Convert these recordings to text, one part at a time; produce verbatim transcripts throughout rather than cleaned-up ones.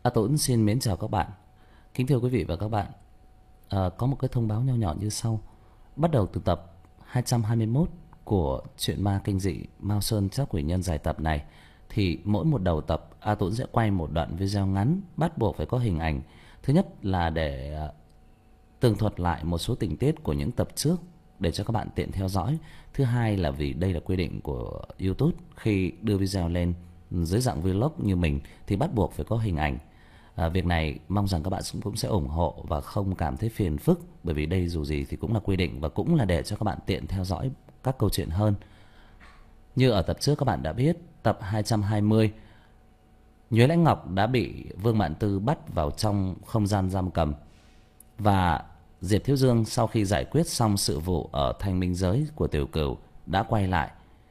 A Tốn xin mến chào các bạn. Kính thưa quý vị và các bạn, à, có một cái thông báo nho nhỏ như sau. Bắt đầu từ tập hai trăm hai mươi mốt của truyện ma kinh dị Mao Sơn Trác Quỷ Nhân dài tập này, thì mỗi một đầu tập A Tốn sẽ quay một đoạn video ngắn, bắt buộc phải có hình ảnh. Thứ nhất là để à, tường thuật lại một số tình tiết của những tập trước để cho các bạn tiện theo dõi. Thứ hai là vì đây là quy định của YouTube, khi đưa video lên dưới dạng vlog như mình thì bắt buộc phải có hình ảnh. À, việc này mong rằng các bạn cũng sẽ ủng hộ và không cảm thấy phiền phức, bởi vì đây dù gì thì cũng là quy định và cũng là để cho các bạn tiện theo dõi các câu chuyện hơn. Như ở tập trước các bạn đã biết, tập hai trăm hai mươi, Nhuế Lãnh Ngọc đã bị Vương Mạn Tư bắt vào trong không gian giam cầm, và Diệp Thiếu Dương sau khi giải quyết xong sự vụ ở Thanh Minh Giới của Tiểu Cửu đã quay lại.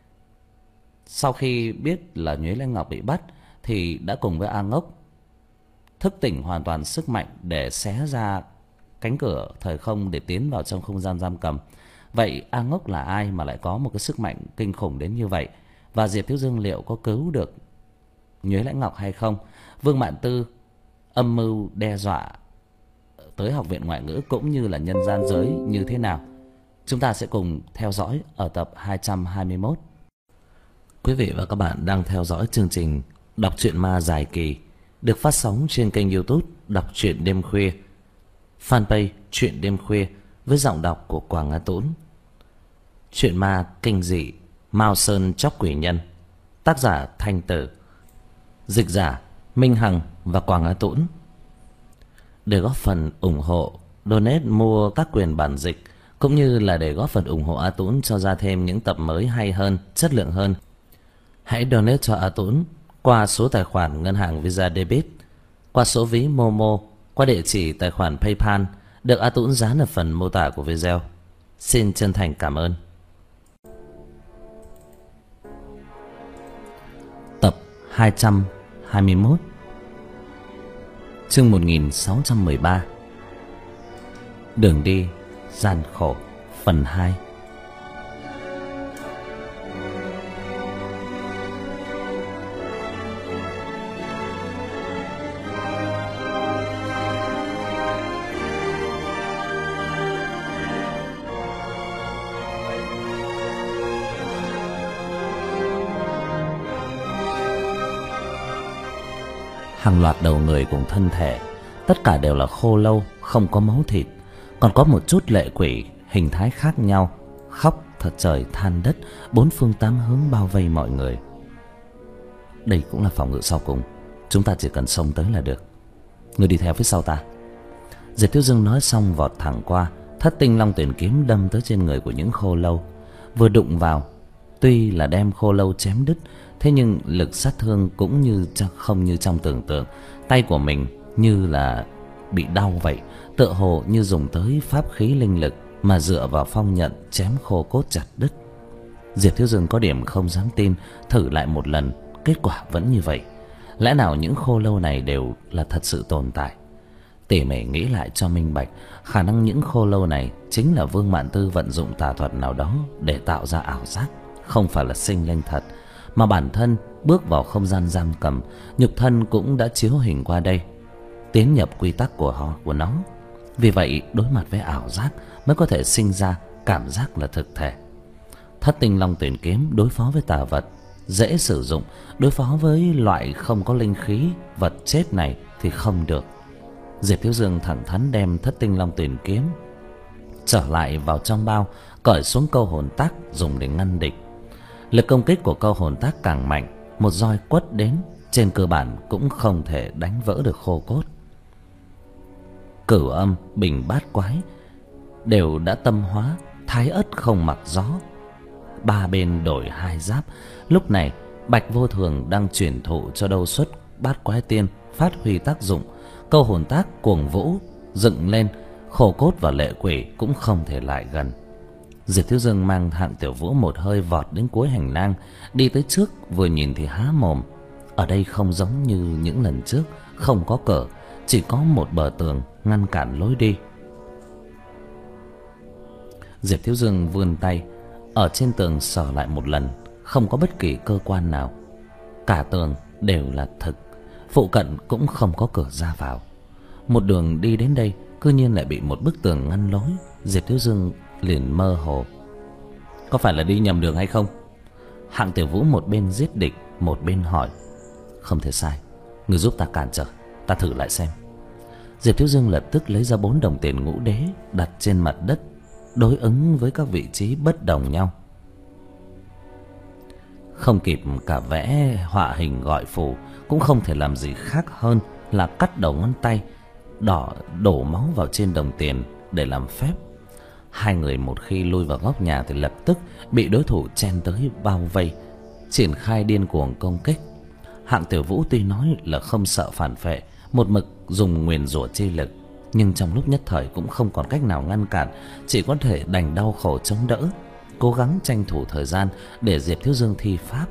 Sau khi biết là Nhuế Lãnh Ngọc bị bắt thì đã cùng với A Ngốc thức tỉnh hoàn toàn sức mạnh để xé ra cánh cửa thời không để tiến vào trong không gian giam cầm. Vậy A Ngốc là ai mà lại có một cái sức mạnh kinh khủng đến như vậy? Và Diệp Thiếu Dương liệu có cứu được Nhuế Lãnh Ngọc hay không? Vương Mạn Tư âm mưu đe dọa tới Học viện Ngoại ngữ cũng như là nhân gian giới như thế nào? Chúng ta sẽ cùng theo dõi ở tập hai trăm hai mươi mốt. Quý vị và các bạn đang theo dõi chương trình Đọc truyện ma dài kỳ được phát sóng trên kênh YouTube Đọc truyện đêm khuya, fanpage Truyện đêm khuya với giọng đọc của Quảng Á Tốn. Truyện ma kinh dị Mao Sơn Trác Quỷ Nhân, tác giả Thanh Tử, dịch giả Minh Hằng và Quảng Á Tốn. Để góp phần ủng hộ, donate mua các quyền bản dịch cũng như là để góp phần ủng hộ A Tốn cho ra thêm những tập mới hay hơn, chất lượng hơn, hãy donate cho A Tốn qua số tài khoản ngân hàng Visa Debit, qua số ví Momo, qua địa chỉ tài khoản PayPal được A Tốn dán ở phần mô tả của video. Xin chân thành cảm ơn. Tập hai trăm hai mươi mốt, chương một nghìn sáu trăm mười ba, Đường đi gian khổ, phần hai. Hàng loạt đầu người cùng thân thể, tất cả đều là khô lâu, không có máu thịt, còn có một chút lệ quỷ hình thái khác nhau, khóc thật trời than đất, bốn phương tám hướng bao vây mọi người. Đây cũng là phòng ngự sau cùng, chúng ta chỉ cần xông tới là được. Người đi theo phía sau ta. Diệp Thiếu Dương nói xong vọt thẳng qua, thất tinh long tuyển kiếm đâm tới trên người của những khô lâu. Vừa đụng vào, tuy là đem khô lâu chém đứt, thế nhưng lực sát thương cũng như không như trong tưởng tượng. Tay của mình như là bị đau vậy, tựa hồ như dùng tới pháp khí linh lực mà dựa vào phong nhận chém khô cốt chặt đứt. Diệp Thiếu Dương có điểm không dám tin, thử lại một lần, kết quả vẫn như vậy. Lẽ nào những khô lâu này đều là thật sự tồn tại? Tỉ mỉ nghĩ lại cho minh bạch, khả năng những khô lâu này chính là Vương Mạn Tư vận dụng tà thuật nào đó để tạo ra ảo giác, không phải là sinh linh thật. Mà bản thân bước vào không gian giam cầm, nhục thân cũng đã chiếu hình qua đây, tiến nhập quy tắc của họ của nó. Vì vậy đối mặt với ảo giác mới có thể sinh ra cảm giác là thực thể. Thất tinh long tuyển kiếm đối phó với tà vật dễ sử dụng, đối phó với loại không có linh khí vật chết này thì không được. Diệp Thiếu Dương thẳng thắn đem thất tinh long tuyển kiếm trở lại vào trong bao, cởi xuống câu hồn tác dùng để ngăn địch. Lực công kích của câu hồn tác càng mạnh, một roi quất đến trên cơ bản cũng không thể đánh vỡ được khô cốt. Cửu âm, bình bát quái đều đã tâm hóa, thái ất không mặc gió. Ba bên đổi hai giáp. Lúc này Bạch Vô Thường đang truyền thụ cho Đâu Xuất Bát Quái Tiên phát huy tác dụng. Câu hồn tác cuồng vũ dựng lên, khô cốt và lệ quỷ cũng không thể lại gần. Diệp Thiếu Dương mang Hạng Tiểu Vũ một hơi vọt đến cuối hành lang, đi tới trước vừa nhìn thì há mồm. Ở đây không giống như những lần trước, không có cửa, chỉ có một bờ tường ngăn cản lối đi. Diệp Thiếu Dương vươn tay ở trên tường sờ lại một lần, không có bất kỳ cơ quan nào, cả tường đều là thực. Phụ cận cũng không có cửa ra vào. Một đường đi đến đây, cư nhiên lại bị một bức tường ngăn lối. Diệp Thiếu Dương liền mơ hồ: có phải là đi nhầm đường hay không? Hạng Tiểu Vũ một bên giết địch, một bên hỏi: không thể sai, người giúp ta cản trở, ta thử lại xem. Diệp Thiếu Dương lập tức lấy ra bốn đồng tiền ngũ đế đặt trên mặt đất, đối ứng với các vị trí bất đồng nhau. Không kịp cả vẽ họa hình gọi phù, cũng không thể làm gì khác hơn là cắt đầu ngón tay, đỏ đổ máu vào trên đồng tiền để làm phép. Hai người một khi lui vào góc nhà thì lập tức bị đối thủ chen tới bao vây, triển khai điên cuồng công kích. Hạng Tiểu Vũ tuy nói là không sợ phản phệ, một mực dùng nguyền rủa chi lực, nhưng trong lúc nhất thời cũng không còn cách nào ngăn cản, chỉ có thể đành đau khổ chống đỡ, cố gắng tranh thủ thời gian để Diệp Thiếu Dương thi pháp.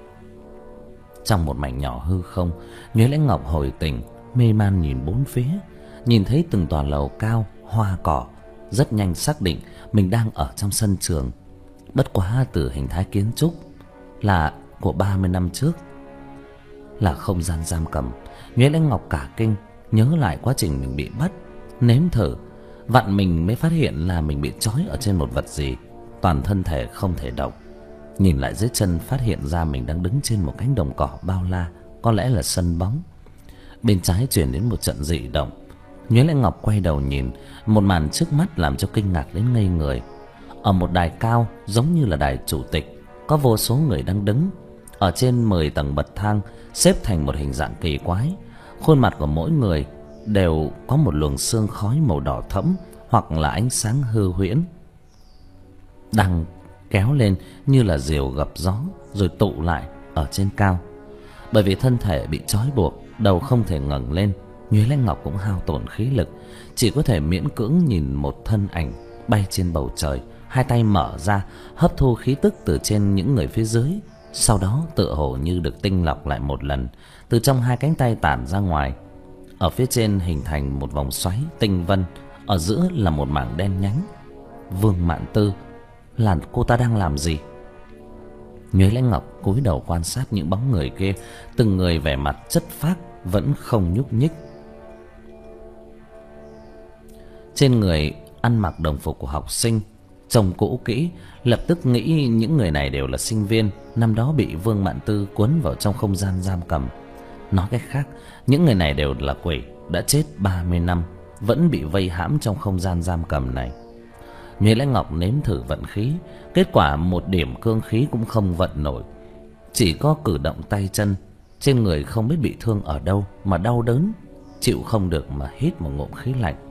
Trong một mảnh nhỏ hư không, Nhuế Lãnh Ngọc hồi tỉnh, mê man nhìn bốn phía, nhìn thấy từng tòa lầu cao, hoa cỏ, rất nhanh xác định mình đang ở trong sân trường. Bất quá từ hình thái kiến trúc là của ba mươi năm trước, là không gian giam cầm. Nhuế Lãnh Ngọc cả kinh, nhớ lại quá trình mình bị bắt, nếm thử, vặn mình mới phát hiện là mình bị trói ở trên một vật gì, toàn thân thể không thể động. Nhìn lại dưới chân phát hiện ra mình đang đứng trên một cánh đồng cỏ bao la, có lẽ là sân bóng. Bên trái truyền đến một trận dị động. Nhuế Lãnh Ngọc quay đầu nhìn, một màn trước mắt làm cho kinh ngạc đến ngây người. Ở một đài cao giống như là đài chủ tịch, có vô số người đang đứng. Ở trên mười tầng bậc thang xếp thành một hình dạng kỳ quái. Khuôn mặt của mỗi người đều có một luồng sương khói màu đỏ thẫm, hoặc là ánh sáng hư huyễn đang kéo lên như là diều gặp gió rồi tụ lại ở trên cao. Bởi vì thân thể bị trói buộc, đầu không thể ngẩng lên, Nhuế Lãnh Ngọc cũng hao tổn khí lực, chỉ có thể miễn cưỡng nhìn một thân ảnh bay trên bầu trời, hai tay mở ra hấp thu khí tức từ trên những người phía dưới. Sau đó tựa hồ như được tinh lọc lại một lần, từ trong hai cánh tay tản ra ngoài. Ở phía trên hình thành một vòng xoáy tinh vân, ở giữa là một mảng đen nhánh. Vương Mạn Tư, là cô ta đang làm gì? Nhuế Lãnh Ngọc cúi đầu quan sát những bóng người kia, từng người vẻ mặt chất phác, vẫn không nhúc nhích. Trên người ăn mặc đồng phục của học sinh, trông cũ kỹ, lập tức nghĩ những người này đều là sinh viên năm đó bị Vương Mạn Tư cuốn vào trong không gian giam cầm. Nói cách khác, những người này đều là quỷ, đã chết ba mươi năm, vẫn bị vây hãm trong không gian giam cầm này. Nhuế Lãnh Ngọc nếm thử vận khí, kết quả một điểm cương khí cũng không vận nổi, chỉ có cử động tay chân. Trên người không biết bị thương ở đâu mà đau đớn, chịu không được mà hít một ngụm khí lạnh.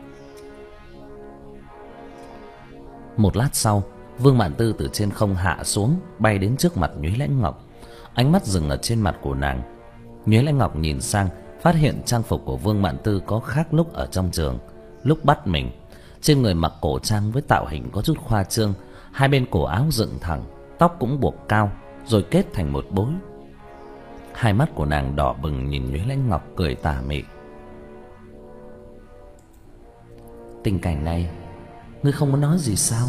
Một lát sau, Vương Mạn Tư từ trên không hạ xuống, bay đến trước mặt Nhuế Lãnh Ngọc. Ánh mắt dừng ở trên mặt của nàng. Nhuế Lãnh Ngọc nhìn sang, phát hiện trang phục của Vương Mạn Tư có khác lúc ở trong trường, lúc bắt mình. Trên người mặc cổ trang với tạo hình có chút khoa trương, hai bên cổ áo dựng thẳng, tóc cũng buộc cao rồi kết thành một bối. Hai mắt của nàng đỏ bừng nhìn Nhuế Lãnh Ngọc cười tà mị. Tình cảnh này, ngươi không muốn nói gì sao?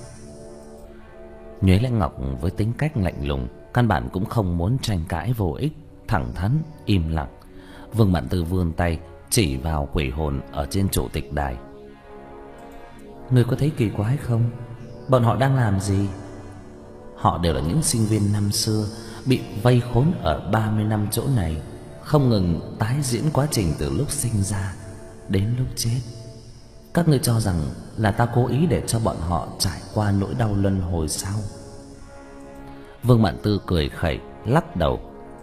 Nhuế Lãnh Ngọc với tính cách lạnh lùng, căn bản cũng không muốn tranh cãi vô ích, thẳng thắn im lặng. Vương Mạn Tư vươn tay chỉ vào quỷ hồn ở trên chủ tịch đài. Ngươi có thấy kỳ quái không? Bọn họ đang làm gì? Họ đều là những sinh viên năm xưa bị vây khốn ở ba mươi năm chỗ này, không ngừng tái diễn quá trình từ lúc sinh ra đến lúc chết. Các ngươi cho rằng là ta cố ý để cho bọn họ trải qua nỗi đau luân hồi sao? Vương Mạn Tư cười khẩy, lắc đầu.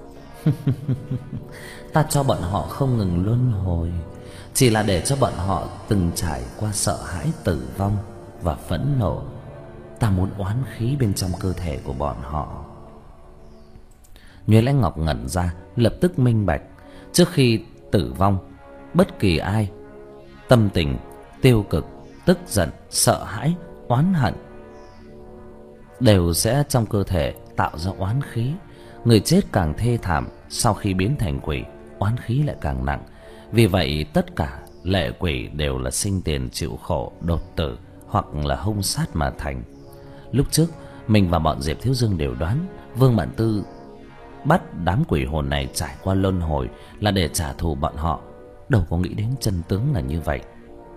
Ta cho bọn họ không ngừng luân hồi, chỉ là để cho bọn họ từng trải qua sợ hãi tử vong và phẫn nộ. Ta muốn oán khí bên trong cơ thể của bọn họ. Nhuế Lãnh Ngọc ngẩn ra, lập tức minh bạch. Trước khi tử vong, bất kỳ ai tâm tình tiêu cực, tức giận, sợ hãi, oán hận đều sẽ trong cơ thể tạo ra oán khí. Người chết càng thê thảm, sau khi biến thành quỷ, oán khí lại càng nặng. Vì vậy tất cả lệ quỷ đều là sinh tiền chịu khổ, đột tử hoặc là hung sát mà thành. Lúc trước mình và bọn Diệp Thiếu Dương đều đoán Vương Mạn Tư bắt đám quỷ hồn này trải qua luân hồi là để trả thù bọn họ, đâu có nghĩ đến chân tướng là như vậy.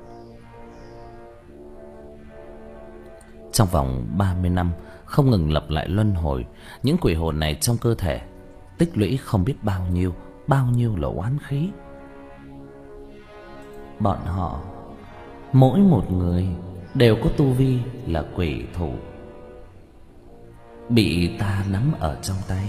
Trong vòng ba mươi năm không ngừng lặp lại luân hồi, những quỷ hồn này trong cơ thể tích lũy không biết bao nhiêu, bao nhiêu là oán khí. Bọn họ mỗi một người đều có tu vi là quỷ thủ, bị ta nắm ở trong tay.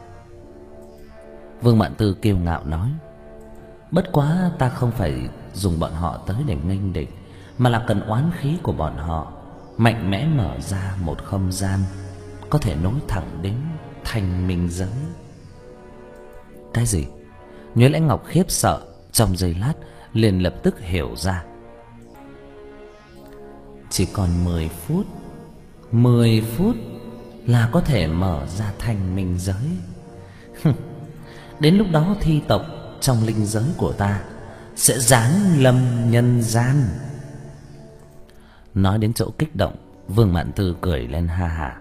Vương Mạn Tư kiêu ngạo nói: bất quá ta không phải dùng bọn họ tới để nghênh địch, mà là cần oán khí của bọn họ mạnh mẽ mở ra một không gian có thể nối thẳng đến thanh minh giới. Cái gì? Nhuế Lãnh Ngọc khiếp sợ, trong giây lát liền lập tức hiểu ra. Chỉ còn mười phút, mười phút là có thể mở ra thanh minh giới. Đến lúc đó thi tộc trong linh giới của ta sẽ giáng lâm nhân gian. Nói đến chỗ kích động, Vương Mạn Tư cười lên ha hả.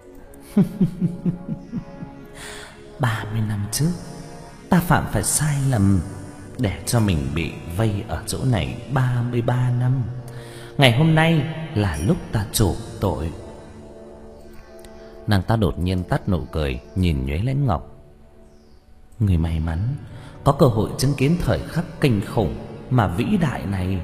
Ba mươi năm trước ta phạm phải sai lầm để cho mình bị vây ở chỗ này ba mươi ba năm. Ngày hôm nay là lúc ta chuộc tội. Nàng ta đột nhiên tắt nụ cười, nhìn Nhuế Lãnh Ngọc. Người may mắn có cơ hội chứng kiến thời khắc kinh khủng mà vĩ đại này.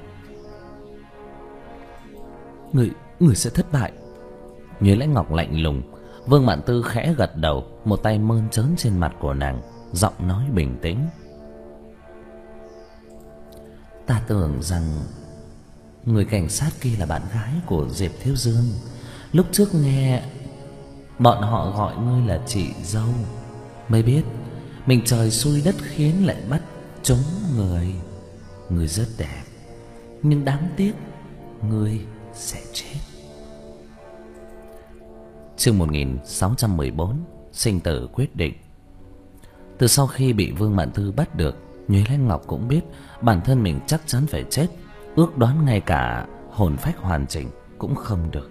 Người, người sẽ thất bại. Nhuế Lãnh Ngọc lạnh lùng. Vương Mạn Tư khẽ gật đầu, một tay mơn trớn trên mặt của nàng, giọng nói bình tĩnh. Ta tưởng rằng người cảnh sát kia là bạn gái của Diệp Thiếu Dương. Lúc trước nghe bọn họ gọi ngươi là chị dâu, mới biết mình trời xui đất khiến lại bắt trúng người. Ngươi rất đẹp, nhưng đáng tiếc ngươi sẽ chết. Chương một nghìn sáu trăm mười bốn, sinh tử quyết định. Từ sau khi bị Vương Mạn Tư bắt được, Nhuế Lãnh Ngọc cũng biết bản thân mình chắc chắn phải chết, ước đoán ngay cả hồn phách hoàn chỉnh cũng không được.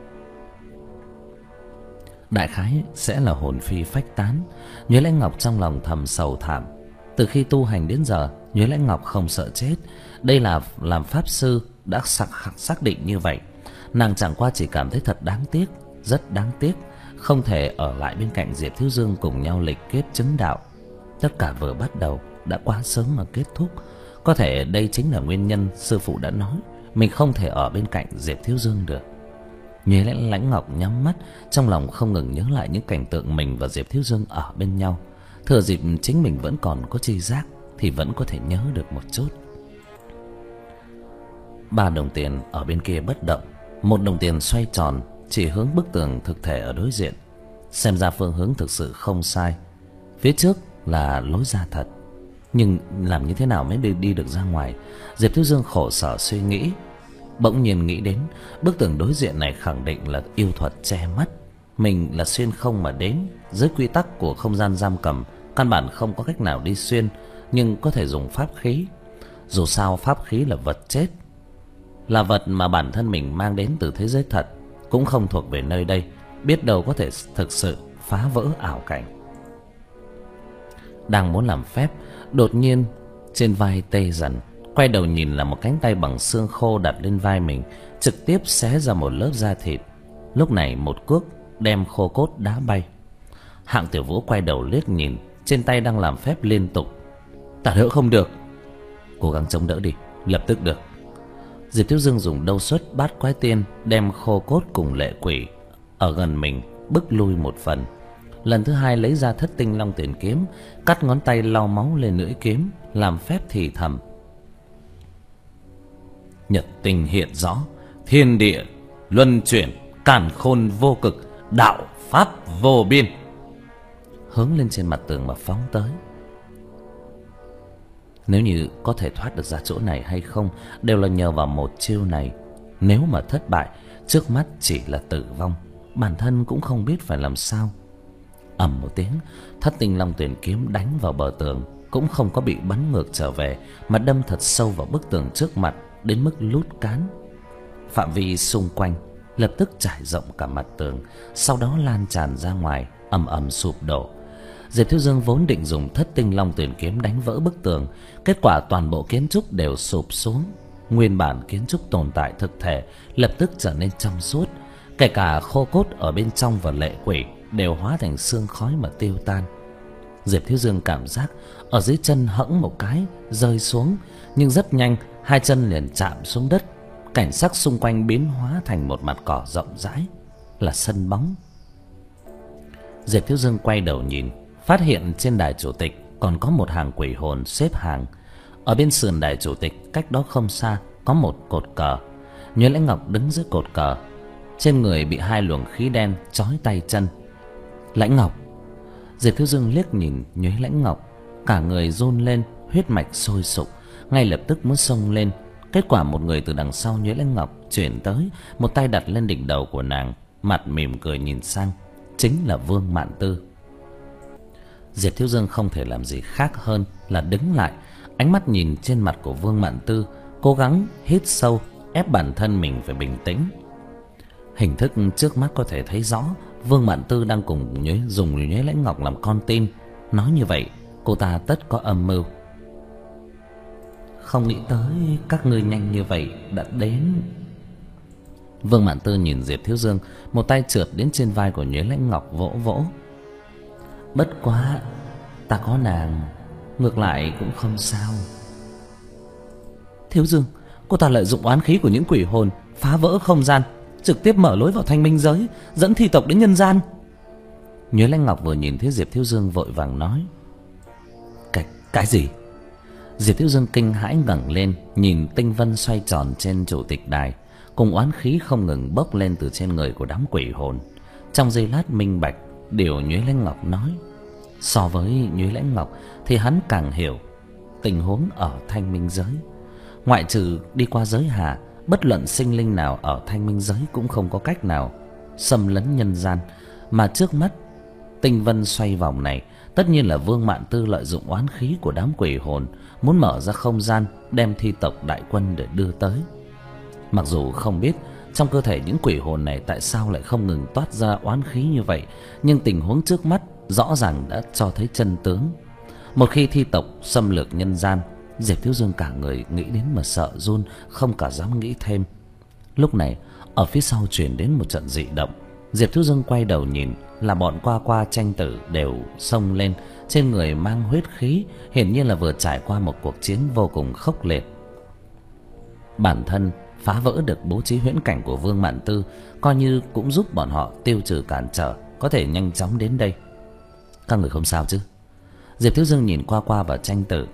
Đại khái sẽ là hồn phi phách tán. Nhuế Lãnh Ngọc trong lòng thầm sầu thảm. Từ khi tu hành đến giờ, Nhuế Lãnh Ngọc không sợ chết. Đây là làm pháp sư đã xác, xác định như vậy. Nàng chẳng qua chỉ cảm thấy thật đáng tiếc, rất đáng tiếc, không thể ở lại bên cạnh Diệp Thiếu Dương cùng nhau lịch kết chứng đạo. Tất cả vừa bắt đầu đã quá sớm mà kết thúc. Có thể đây chính là nguyên nhân sư phụ đã nói mình không thể ở bên cạnh Diệp Thiếu Dương được. Nhuế Lãnh Ngọc nhắm mắt, trong lòng không ngừng nhớ lại những cảnh tượng mình và Diệp Thiếu Dương ở bên nhau. Thừa dịp chính mình vẫn còn có tri giác thì vẫn có thể nhớ được một chút. Ba đồng tiền ở bên kia bất động, một đồng tiền xoay tròn chỉ hướng bức tường thực thể ở đối diện. Xem ra phương hướng thực sự không sai. Phía trước là lối ra thật, nhưng làm như thế nào mới đi, đi được ra ngoài? Diệp Thiếu Dương khổ sở suy nghĩ, bỗng nhiên nghĩ đến bức tường đối diện này khẳng định là yêu thuật che mắt. Mình là xuyên không mà đến, dưới quy tắc của không gian giam cầm, căn bản không có cách nào đi xuyên, nhưng có thể dùng pháp khí. Dù sao pháp khí là vật chết, là vật mà bản thân mình mang đến từ thế giới thật, cũng không thuộc về nơi đây, biết đâu có thể thực sự phá vỡ ảo cảnh. Đang muốn làm phép, đột nhiên trên vai tê dần, quay đầu nhìn là một cánh tay bằng xương khô đặt lên vai mình, trực tiếp xé ra một lớp da thịt. Lúc này một cước đem khô cốt đá bay. Hạng Tiểu Vũ quay đầu liếc nhìn, trên tay đang làm phép liên tục. Ta đỡ không được. Cố gắng chống đỡ đi, lập tức được. Diệp Thiếu Dương dùng đâu xuất bát quái tiên đem khô cốt cùng lệ quỷ ở gần mình bức lui một phần. Lần thứ hai lấy ra thất tinh long tiền kiếm, cắt ngón tay lau máu lên lưỡi kiếm, làm phép thì thầm. Nhật tinh hiện rõ, thiên địa luân chuyển, càn khôn vô cực, đạo pháp vô biên. Hướng lên trên mặt tường mà phóng tới. Nếu như có thể thoát được ra chỗ này hay không đều là nhờ vào một chiêu này. Nếu mà thất bại, trước mắt chỉ là tử vong, bản thân cũng không biết phải làm sao. Ầm một tiếng, thất tinh long tuyển kiếm đánh vào bờ tường, cũng không có bị bắn ngược trở về, mà đâm thật sâu vào bức tường trước mặt, đến mức lút cán. Phạm vi xung quanh lập tức trải rộng cả mặt tường, sau đó lan tràn ra ngoài, ầm ầm sụp đổ. Diệp Thiếu Dương vốn định dùng Thất Tinh Long Tuyển kiếm đánh vỡ bức tường, kết quả toàn bộ kiến trúc đều sụp xuống. Nguyên bản kiến trúc tồn tại thực thể lập tức trở nên trong suốt, kể cả khô cốt ở bên trong và lệ quỷ đều hóa thành sương khói mà tiêu tan. Diệp Thiếu Dương cảm giác ở dưới chân hẫng một cái rơi xuống, nhưng rất nhanh hai chân liền chạm xuống đất. Cảnh sắc xung quanh biến hóa thành một mặt cỏ rộng rãi, là sân bóng. Diệp Thiếu Dương quay đầu nhìn, phát hiện trên đài chủ tịch còn có một hàng quỷ hồn xếp hàng. Ở bên sườn đài chủ tịch cách đó không xa có một cột cờ. Nhuế Lãnh Ngọc đứng dưới cột cờ, trên người bị hai luồng khí đen trói tay chân. Lãnh Ngọc. Diệp Thiếu Dương liếc nhìn Nhuế Lãnh Ngọc, cả người run lên, huyết mạch sôi sục, ngay lập tức muốn xông lên. Kết quả một người từ đằng sau Nhuế Lãnh Ngọc chuyển tới, một tay đặt lên đỉnh đầu của nàng, mặt mỉm cười nhìn sang, chính là Vương Mạn Tư. Diệp Thiếu Dương không thể làm gì khác hơn là đứng lại, ánh mắt nhìn trên mặt của Vương Mạn Tư, cố gắng hít sâu, ép bản thân mình phải bình tĩnh. Hình thức trước mắt có thể thấy rõ Vương Mạn Tư đang cùng nhuế, dùng Nhuế Lãnh Ngọc làm con tin. Nói như vậy cô ta tất có âm mưu. Không nghĩ tới các ngươi nhanh như vậy đã đến. Vương Mạn Tư nhìn Diệp Thiếu Dương, một tay trượt đến trên vai của Nhuế Lãnh Ngọc vỗ vỗ. Bất quá ta có nàng, ngược lại cũng không sao. Thiếu Dương, cô ta lợi dụng oán khí của những quỷ hồn phá vỡ không gian, trực tiếp mở lối vào thanh minh giới, dẫn thi tộc đến nhân gian. Nhuế Lãnh Ngọc vừa nhìn thấy Diệp Thiếu Dương vội vàng nói. Cái, cái gì? Diệp Thiếu Dương kinh hãi ngẩng lên, nhìn tinh vân xoay tròn trên chủ tịch đài, cùng oán khí không ngừng bốc lên từ trên người của đám quỷ hồn. Trong giây lát minh bạch điều Nhuế Lãnh Ngọc nói. So với Nhuế Lãnh Ngọc thì hắn càng hiểu tình huống ở thanh minh giới. Ngoại trừ đi qua giới hà, bất luận sinh linh nào ở thanh minh giới cũng không có cách nào xâm lấn nhân gian. Mà trước mắt tinh vân xoay vòng này, tất nhiên là Vương Mạn Tư lợi dụng oán khí của đám quỷ hồn, muốn mở ra không gian đem thi tộc đại quân để đưa tới. Mặc dù không biết trong cơ thể những quỷ hồn này tại sao lại không ngừng toát ra oán khí như vậy, nhưng tình huống trước mắt rõ ràng đã cho thấy chân tướng. Một khi thi tộc xâm lược nhân gian, Diệp Thiếu Dương cả người nghĩ đến mà sợ run, không cả dám nghĩ thêm. Lúc này ở phía sau truyền đến một trận dị động. Diệp Thiếu Dương quay đầu nhìn, là bọn qua qua tranh tử đều xông lên, trên người mang huyết khí, hiển nhiên là vừa trải qua một cuộc chiến vô cùng khốc liệt. Bản thân phá vỡ được bố trí huyễn cảnh của Vương Mạn Tư, coi như cũng giúp bọn họ tiêu trừ cản trở, có thể nhanh chóng đến đây. Các người không sao chứ? Diệp Thiếu Dương nhìn qua qua và tranh tử.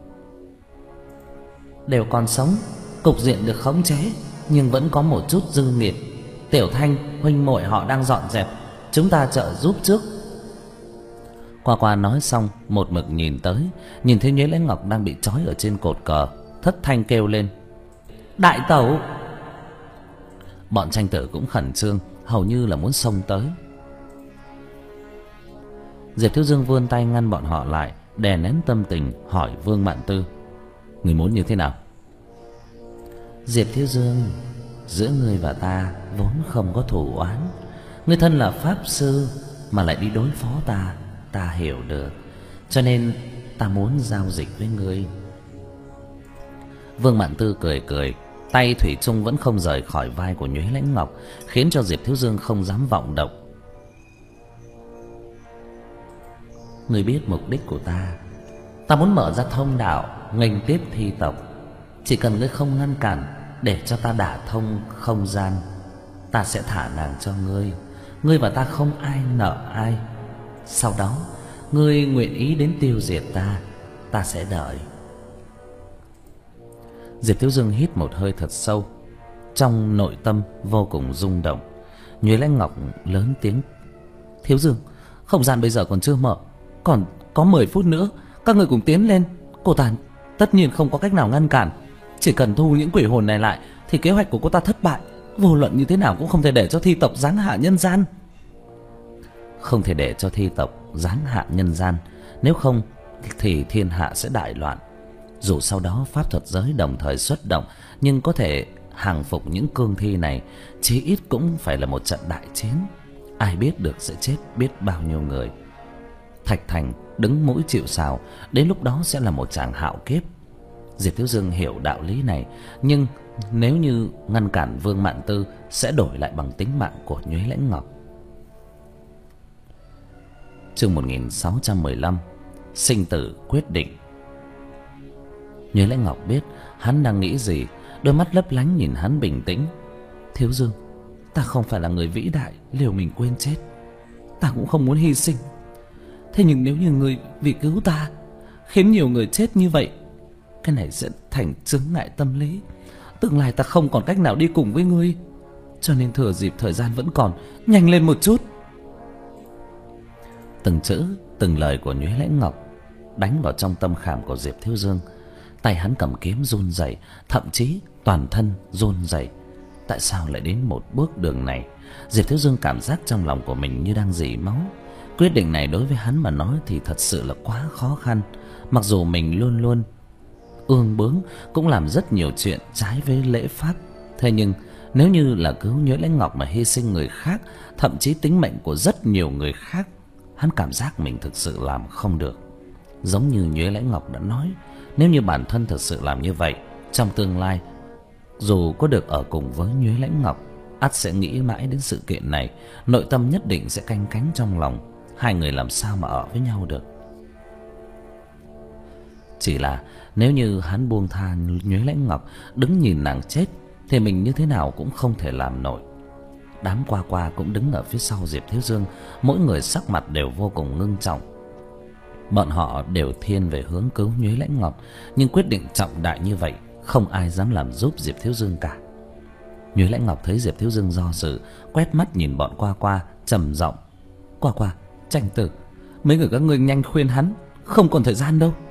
Đều còn sống, cục diện được khống chế, nhưng vẫn có một chút dư nghiệt. Tiểu Thanh huynh muội họ đang dọn dẹp, chúng ta trợ giúp trước. Qua qua nói xong, một mực nhìn tới, nhìn thấy Nhuế Lãnh Ngọc đang bị trói ở trên cột cờ, thất thanh kêu lên. Đại tẩu! Bọn tranh tử cũng khẩn trương, hầu như là muốn xông tới. Diệp Thiếu Dương vươn tay ngăn bọn họ lại, đè nén tâm tình hỏi Vương Mạn Tư. Người muốn như thế nào? Diệp Thiếu Dương, giữa ngươi và ta vốn không có thù oán. Ngươi thân là pháp sư mà lại đi đối phó ta, ta hiểu được. Cho nên ta muốn giao dịch với ngươi. Vương Mạn Tư cười cười, tay thủy chung vẫn không rời khỏi vai của Nhuế Lãnh Ngọc, khiến cho Diệp Thiếu Dương không dám vọng động. Ngươi biết mục đích của ta. Ta muốn mở ra thông đạo nghênh tiếp thi tộc. Chỉ cần ngươi không ngăn cản, để cho ta đả thông không gian, ta sẽ thả nàng cho ngươi. Ngươi và ta không ai nợ ai. Sau đó ngươi nguyện ý đến tiêu diệt ta, ta sẽ đợi. Diệp Thiếu Dương hít một hơi thật sâu, trong nội tâm vô cùng rung động. Nhuế Lãnh Ngọc lớn tiếng. Thiếu Dương, không gian bây giờ còn chưa mở, còn có mười phút nữa, các người cùng tiến lên. Cô ta tất nhiên không có cách nào ngăn cản. Chỉ cần thu những quỷ hồn này lại thì kế hoạch của cô ta thất bại. Vô luận như thế nào cũng không thể để cho thi tộc giáng hạ nhân gian. Không thể để cho thi tộc giáng hạ nhân gian, nếu không thì thiên hạ sẽ đại loạn. Dù sau đó pháp thuật giới đồng thời xuất động, nhưng có thể hàng phục những cương thi này, chí ít cũng phải là một trận đại chiến. Ai biết được sẽ chết biết bao nhiêu người. Thạch Thành đứng mũi chịu sào, đến lúc đó sẽ là một chàng hạo kiếp. Diệp Thiếu Dương hiểu đạo lý này, nhưng nếu như ngăn cản Vương Mạn Tư sẽ đổi lại bằng tính mạng của Nhuế Lãnh Ngọc. Chương một nghìn sáu trăm mười lăm, sinh tử quyết định. Nhuế Lãnh Ngọc biết hắn đang nghĩ gì, đôi mắt lấp lánh nhìn hắn bình tĩnh. Thiếu Dương, ta không phải là người vĩ đại liều mình quên chết, ta cũng không muốn hy sinh. Thế nhưng nếu như ngươi vì cứu ta khiến nhiều người chết như vậy, cái này sẽ thành chướng ngại tâm lý. Tương lai ta không còn cách nào đi cùng với ngươi, cho nên thừa dịp thời gian vẫn còn, nhanh lên một chút. Từng chữ, từng lời của Nhuế Lãnh Ngọc đánh vào trong tâm khảm của Diệp Thiếu Dương. Tay hắn cầm kiếm run rẩy, thậm chí toàn thân run rẩy. Tại sao lại đến một bước đường này? Diệp Thiếu Dương cảm giác trong lòng của mình như đang rỉ máu. Quyết định này đối với hắn mà nói thì thật sự là quá khó khăn. Mặc dù mình luôn luôn ương bướng, cũng làm rất nhiều chuyện trái với lễ pháp, thế nhưng nếu như là cứu Nhuế Lãnh Ngọc mà hy sinh người khác, thậm chí tính mệnh của rất nhiều người khác, hắn cảm giác mình thực sự làm không được. Giống như Nhuế Lãnh Ngọc đã nói, nếu như bản thân thực sự làm như vậy, trong tương lai dù có được ở cùng với Nhuế Lãnh Ngọc, ắt sẽ nghĩ mãi đến sự kiện này, nội tâm nhất định sẽ canh cánh trong lòng. Hai người làm sao mà ở với nhau được? Chỉ là nếu như hắn buông tha Nhuế Lãnh Ngọc, đứng nhìn nàng chết, thì mình như thế nào cũng không thể làm nổi. Đám qua qua cũng đứng ở phía sau Diệp Thiếu Dương, mỗi người sắc mặt đều vô cùng ngưng trọng. Bọn họ đều thiên về hướng cứu Nhuế Lãnh Ngọc, nhưng quyết định trọng đại như vậy không ai dám làm giúp Diệp Thiếu Dương cả. Nhuế Lãnh Ngọc thấy Diệp Thiếu Dương do dự, quét mắt nhìn bọn qua qua, trầm giọng: Qua qua, Tranh Tử, mấy người các ngươi nhanh khuyên hắn, không còn thời gian đâu.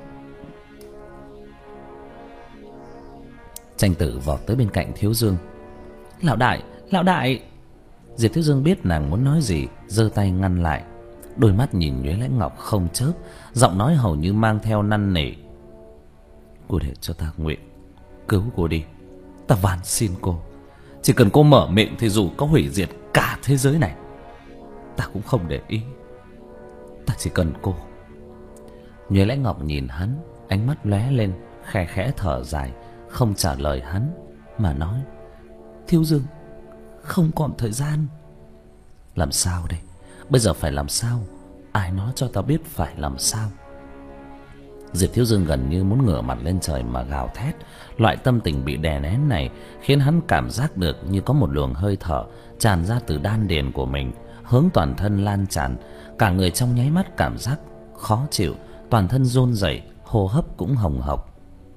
Tranh Tử vọt tới bên cạnh Thiếu Dương: Lão đại, lão đại. Diệp Thiếu Dương biết nàng muốn nói gì, giơ tay ngăn lại. Đôi mắt nhìn Nhuế Lãnh Ngọc không chớp, giọng nói hầu như mang theo năn nỉ: Cô để cho ta nguyện, cứu cô đi, ta van xin cô. Chỉ cần cô mở miệng thì dù có hủy diệt cả thế giới này, ta cũng không để ý. Ta chỉ cần cô. Nhuế Lãnh Ngọc nhìn hắn, ánh mắt lóe lên, khẽ khẽ thở dài, không trả lời hắn mà nói: Thiếu Dương, không còn thời gian. Làm sao đây? Bây giờ phải làm sao? Ai nói cho ta biết phải làm sao? Diệp Thiếu Dương gần như muốn ngửa mặt lên trời mà gào thét. Loại tâm tình bị đè nén này khiến hắn cảm giác được như có một luồng hơi thở tràn ra từ đan điền của mình, hướng toàn thân lan tràn. Cả người trong nháy mắt cảm giác khó chịu, toàn thân run rẩy, hô hấp cũng hồng hộc.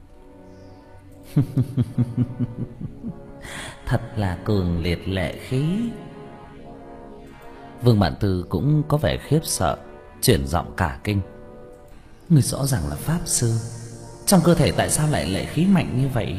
Thật là cường liệt lệ khí. Vương Mạn Tư cũng có vẻ khiếp sợ, chuyển giọng cả kinh: Người rõ ràng là pháp sư, trong cơ thể tại sao lại lệ khí mạnh như vậy?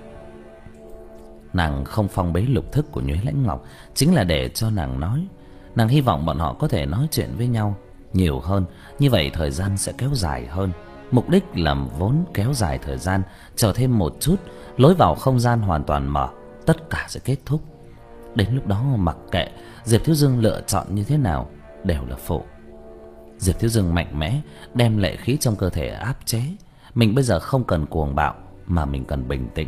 Nàng không phong bế lục thức của Nhuế Lãnh Ngọc chính là để cho nàng nói. Nàng hy vọng bọn họ có thể nói chuyện với nhau nhiều hơn, như vậy thời gian sẽ kéo dài hơn. Mục đích làm vốn kéo dài thời gian, chờ thêm một chút, lối vào không gian hoàn toàn mở, tất cả sẽ kết thúc. Đến lúc đó mặc kệ Diệp Thiếu Dương lựa chọn như thế nào đều là phụ. Diệp Thiếu Dương mạnh mẽ đem lệ khí trong cơ thể áp chế. Mình bây giờ không cần cuồng bạo, mà mình cần bình tĩnh.